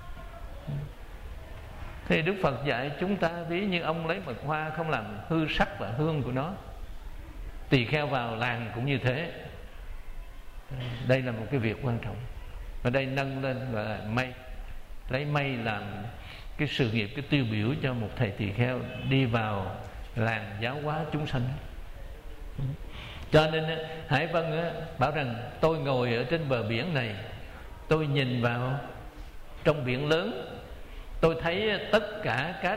Thì Đức Phật dạy chúng ta ví như ông lấy mật hoa không làm hư sắc và hương của nó. Tỳ kheo vào làng cũng như thế. Đây là một cái việc quan trọng. Và đây nâng lên là mây, lấy mây làm cái sự nghiệp, cái tiêu biểu cho một thầy tỳ kheo đi vào làng giáo hóa chúng sanh. Cho nên Hải Vân bảo rằng tôi ngồi ở trên bờ biển này, tôi nhìn vào trong biển lớn, tôi thấy tất cả các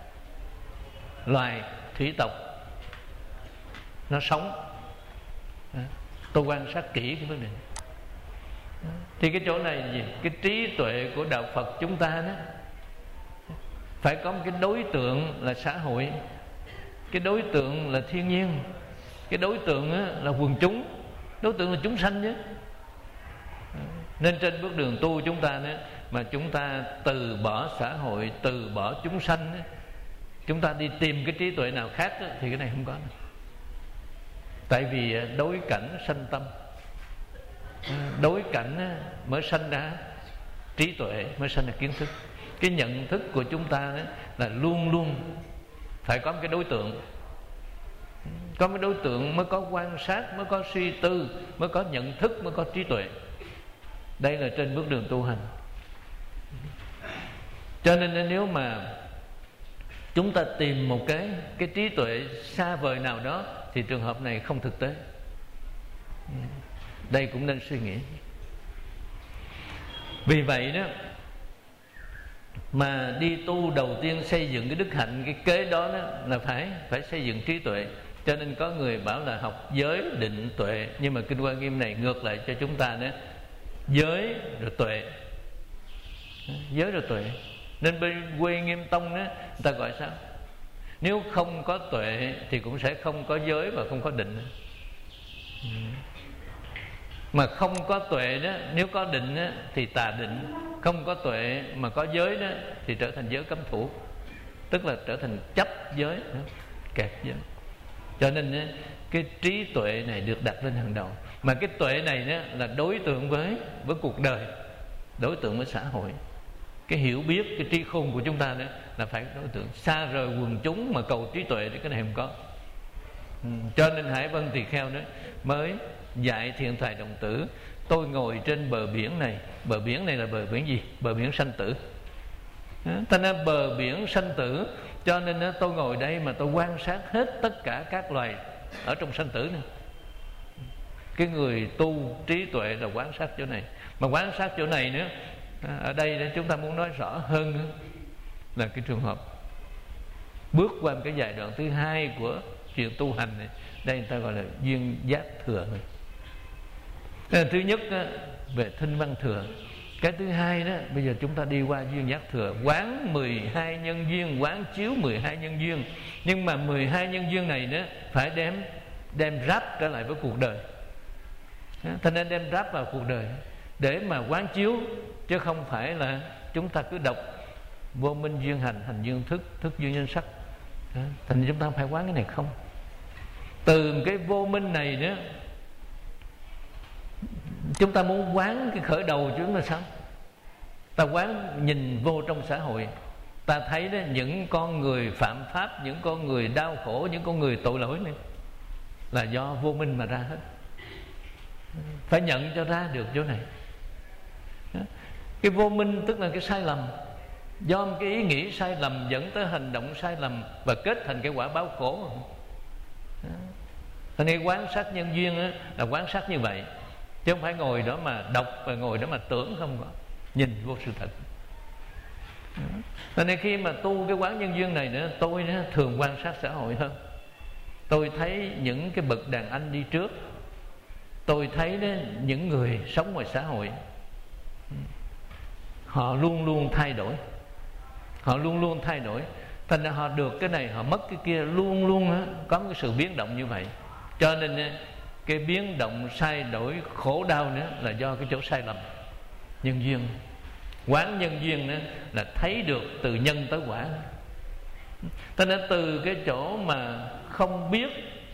loài thủy tộc nó sống. Tôi quan sát kỹ cái vấn đề. Thì cái chỗ này là gì? Cái trí tuệ của đạo Phật chúng ta đó phải có một cái đối tượng là xã hội, cái đối tượng là thiên nhiên, cái đối tượng là quần chúng, đối tượng là chúng sanh chứ. Nên trên bước đường tu chúng ta đó, mà chúng ta từ bỏ xã hội, từ bỏ chúng sanh đó, chúng ta đi tìm cái trí tuệ nào khác đó, thì cái này không có. Tại vì đối cảnh sanh tâm, đối cảnh mới sanh ra trí tuệ, mới sanh ra kiến thức. Cái nhận thức của chúng ta đó là luôn luôn phải có một cái đối tượng. Có một đối tượng mới có quan sát, mới có suy tư, mới có nhận thức, mới có trí tuệ. Đây là trên bước đường tu hành. Cho nên nếu mà chúng ta tìm một cái cái trí tuệ xa vời nào đó thì trường hợp này không thực tế. Đây cũng nên suy nghĩ. Vì vậy đó mà đi tu đầu tiên xây dựng cái đức hạnh, cái kế đó, đó là phải phải xây dựng trí tuệ. Cho nên có người bảo là học giới định tuệ, nhưng mà Kinh Hoa Nghiêm này ngược lại cho chúng ta đó, giới rồi tuệ, giới rồi tuệ. Nên bên Quy Nghiêm Tông đó, người ta gọi sao? Nếu không có tuệ thì cũng sẽ không có giới và không có định. Mà không có tuệ đó, nếu có định đó, thì tà định. Không có tuệ mà có giới đó thì trở thành giới cấm thủ, tức là trở thành chấp giới đó, kẹt giới. Cho nên cái trí tuệ này được đặt lên hàng đầu. Mà cái tuệ này đó là đối tượng với với cuộc đời, đối tượng với xã hội. Cái hiểu biết, cái trí khôn của chúng ta đó là phải đối tượng. Xa rời quần chúng mà cầu trí tuệ thì cái này không có. ừ. Cho nên Hải Vân Tỳ Kheo đó mới dạy Thiện Tài Đồng Tử: tôi ngồi trên bờ biển này. Bờ biển này là bờ biển gì? Bờ biển sanh tử. Ta nói bờ biển sanh tử, cho nên tôi ngồi đây mà tôi quan sát hết tất cả các loài ở trong sanh tử này. Cái người tu trí tuệ là quan sát chỗ này. Mà quan sát chỗ này nữa, ở đây chúng ta muốn nói rõ hơn nữa, là cái trường hợp bước qua một cái giai đoạn thứ hai của chuyện tu hành này. Đây người ta gọi là duyên giác thừa này. Thứ nhất về thinh văn thừa. Cái thứ hai đó, bây giờ chúng ta đi qua duyên giác thừa, quán mười hai nhân duyên, quán chiếu mười hai nhân duyên. Nhưng mà mười hai nhân duyên này đó phải đem đem ráp trở lại với cuộc đời. Thế nên đem ráp vào cuộc đời để mà quán chiếu, chứ không phải là chúng ta cứ đọc vô minh duyên hành, hành duyên thức, thức duyên nhân sắc. Thành chúng ta phải quán cái này không. Từ cái vô minh này đó, chúng ta muốn quán cái khởi đầu chúng là sao? Ta quán nhìn vô trong xã hội, ta thấy đó những con người phạm pháp, những con người đau khổ, những con người tội lỗi này là do vô minh mà ra hết. Phải nhận cho ra được chỗ này. Cái vô minh tức là cái sai lầm, do một cái ý nghĩ sai lầm dẫn tới hành động sai lầm và kết thành cái quả báo khổ. Thành nên quan sát nhân duyên á, là quan sát như vậy, chứ không phải ngồi đó mà đọc và ngồi đó mà tưởng, không có nhìn vô sự thật. Thành nên khi mà tu cái quán nhân duyên này nữa, tôi nữa, thường quan sát xã hội hơn. Tôi thấy những cái bậc đàn anh đi trước, tôi thấy đó, những người sống ngoài xã hội, họ luôn luôn thay đổi, họ luôn luôn thay đổi. Thành ra họ được cái này, họ mất cái kia, luôn luôn á, có một cái sự biến động như vậy. Cho nên cái biến động sai đổi khổ đau nữa là do cái chỗ sai lầm nhân duyên. Quán nhân duyên nữa là thấy được từ nhân tới quả. Cho nên từ cái chỗ mà không biết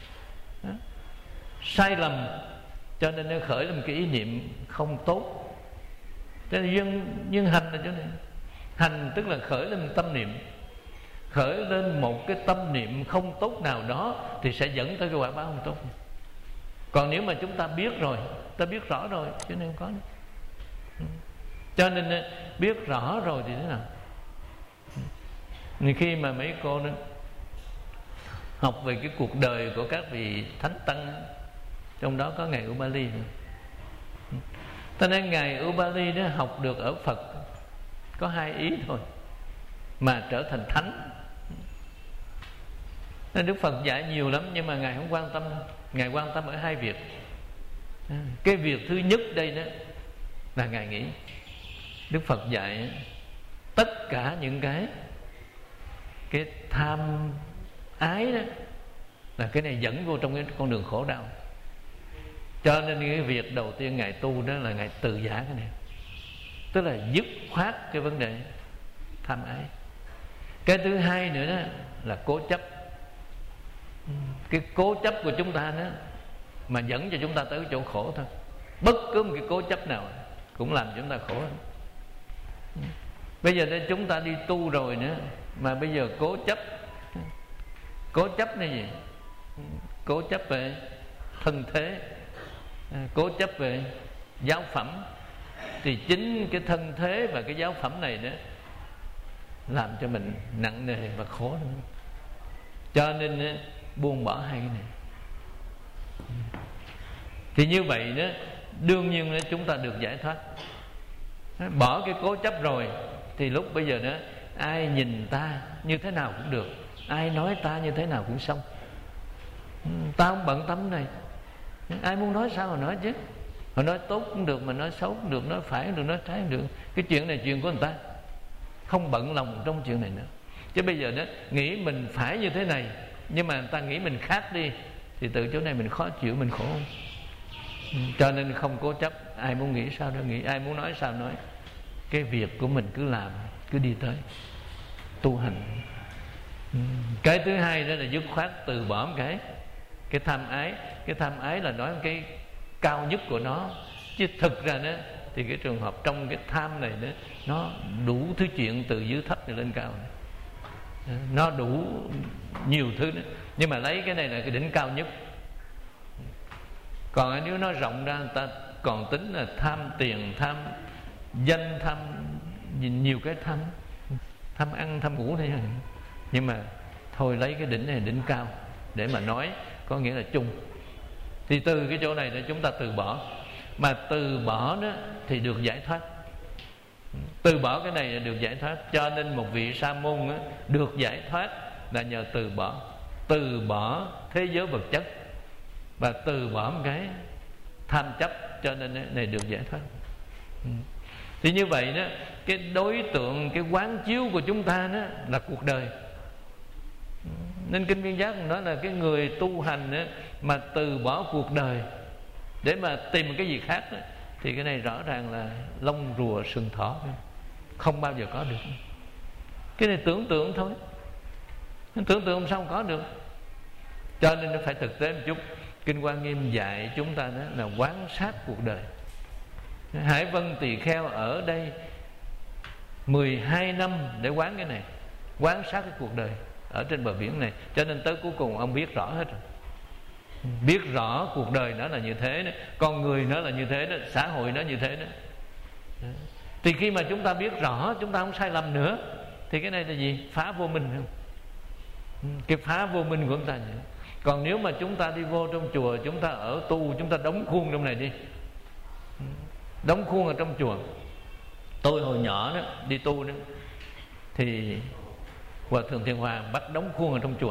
sai lầm, cho nên nó khởi lên cái ý niệm không tốt. Cho nên duyên, duyên hành là chỗ này. Hành tức là khởi lên tâm niệm. Khởi lên một cái tâm niệm không tốt nào đó thì sẽ dẫn tới cái quả báo không tốt. Còn nếu mà chúng ta biết rồi, ta biết rõ rồi, cho nên không có nữa. Cho nên biết rõ rồi thì thế nào? Khi mà mấy cô đó học về cái cuộc đời của các vị thánh tăng, trong đó có ngài Ubali nữa. Cho nên ngài Ubali đó học được ở Phật có hai ý thôi mà trở thành thánh. Nên Đức Phật dạy nhiều lắm, nhưng mà ngài không quan tâm đâu. Ngài quan tâm ở hai việc. Cái việc thứ nhất đây đó là ngài nghĩ Đức Phật dạy tất cả những cái cái tham ái đó là cái này dẫn vô trong cái con đường khổ đau. Cho nên cái việc đầu tiên ngài tu đó là ngài từ giả cái này, tức là dứt khoát cái vấn đề tham ái. Cái thứ hai nữa đó là cố chấp. Cái cố chấp của chúng ta đó mà dẫn cho chúng ta tới chỗ khổ thôi. Bất cứ một cái cố chấp nào cũng làm cho chúng ta khổ hơn. Bây giờ đây chúng ta đi tu rồi nữa mà bây giờ cố chấp. Cố chấp là gì? Cố chấp về thân thế, cố chấp về giáo phẩm. Thì chính cái thân thế và cái giáo phẩm này đó làm cho mình nặng nề và khổ nữa. Cho nên buông bỏ hai cái này. Thì như vậy đó, đương nhiên đó, chúng ta được giải thoát. Bỏ cái cố chấp rồi thì lúc bây giờ đó, ai nhìn ta như thế nào cũng được, ai nói ta như thế nào cũng xong. Ta không bận tâm này. Ai muốn nói sao mà nói chứ. Họ nói tốt cũng được, mà nói xấu cũng được, nói phải cũng được, nói trái cũng được. Cái chuyện này chuyện của người ta, không bận lòng trong chuyện này nữa. Chứ bây giờ đó nghĩ mình phải như thế này, nhưng mà người ta nghĩ mình khác đi, thì từ chỗ này mình khó chịu, mình khổ. Cho nên không cố chấp. Ai muốn nghĩ sao đó nghĩ, ai muốn nói sao nói. Cái việc của mình cứ làm, cứ đi tới tu hành. Cái thứ hai đó là dứt khoát từ bỏ một cái cái tham ái. Cái tham ái là nói cái cao nhất của nó, chứ thực ra đó thì cái trường hợp trong cái tham này đó, nó đủ thứ chuyện từ dưới thấp lên cao này. Nó đủ nhiều thứ đó. Nhưng mà lấy cái này là cái đỉnh cao nhất. Còn nếu nó rộng ra, người ta còn tính là tham tiền, tham danh, tham nhiều cái tham, tham ăn, tham ngủ này. Nhưng mà thôi lấy cái đỉnh này đỉnh cao để mà nói, có nghĩa là chung. Thì từ cái chỗ này để chúng ta từ bỏ. Mà từ bỏ đó thì được giải thoát. Từ bỏ cái này là được giải thoát. Cho nên một vị sa môn đó, được giải thoát là nhờ từ bỏ. Từ bỏ thế giới vật chất và từ bỏ một cái tham chấp, cho nên này được giải thoát. Thì như vậy đó, cái đối tượng, cái quán chiếu của chúng ta đó là cuộc đời. Nên Kinh Viên Giác nói là cái người tu hành đó, mà từ bỏ cuộc đời để mà tìm một cái gì khác đó, thì cái này rõ ràng là lông rùa sừng thỏ, không bao giờ có được. Cái này tưởng tượng thôi, tưởng tượng sao không có được. Cho nên nó phải thực tế một chút. Kinh Hoa Nghiêm dạy chúng ta đó là quán sát cuộc đời. Hải Vân Tỳ Kheo ở đây mười hai năm để quán cái này, quán sát cái cuộc đời ở trên bờ biển này. Cho nên tới cuối cùng ông biết rõ hết rồi. Biết rõ cuộc đời nó là như thế đó, con người nó là như thế đó, xã hội nó như thế đó. Thì khi mà chúng ta biết rõ, chúng ta không sai lầm nữa, thì cái này là gì? Phá vô minh không? Cái phá vô minh của chúng ta vậy. Còn nếu mà chúng ta đi vô trong chùa, chúng ta ở tu, chúng ta đóng khuôn trong này đi, đóng khuôn ở trong chùa. Tôi hồi nhỏ đó đi tu đó, thì Hòa Thượng Thiện Hoàng bắt đóng khuôn ở trong chùa.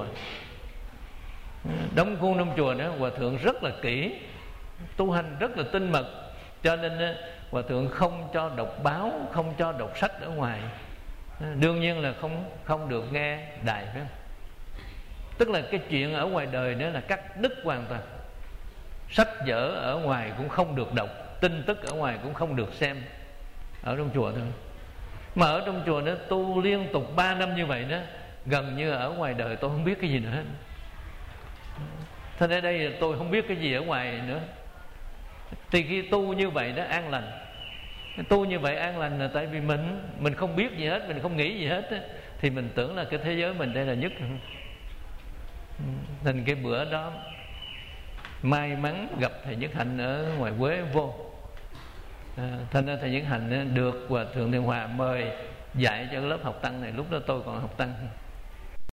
Đóng khuôn trong chùa đó, Hòa Thượng rất là kỹ, tu hành rất là tinh mật. Cho nên Hòa Thượng không cho đọc báo, không cho đọc sách ở ngoài. Đương nhiên là không không được nghe đài, phải không? Tức là cái chuyện ở ngoài đời đó là cắt đứt hoàn toàn. sách vở ở ngoài cũng không được đọc, tin tức ở ngoài cũng không được xem, ở trong chùa thôi. Mà ở trong chùa nó tu liên tục ba năm như vậy đó, gần như ở ngoài đời tôi không biết cái gì nữa hết. Thế nên đây là tôi không biết cái gì ở ngoài nữa. Thì khi tu như vậy đó an lành. Tu như vậy an lành là tại vì mình Mình không biết gì hết, mình không nghĩ gì hết á, thì mình tưởng là cái thế giới mình đây là nhất. Thành cái bữa đó may mắn gặp thầy Nhất Hạnh ở ngoài Quế vô. à, Thành ra thầy Nhất Hạnh được Hòa Thượng Thiện Hòa mời dạy cho lớp học tăng này. Lúc đó tôi còn học tăng.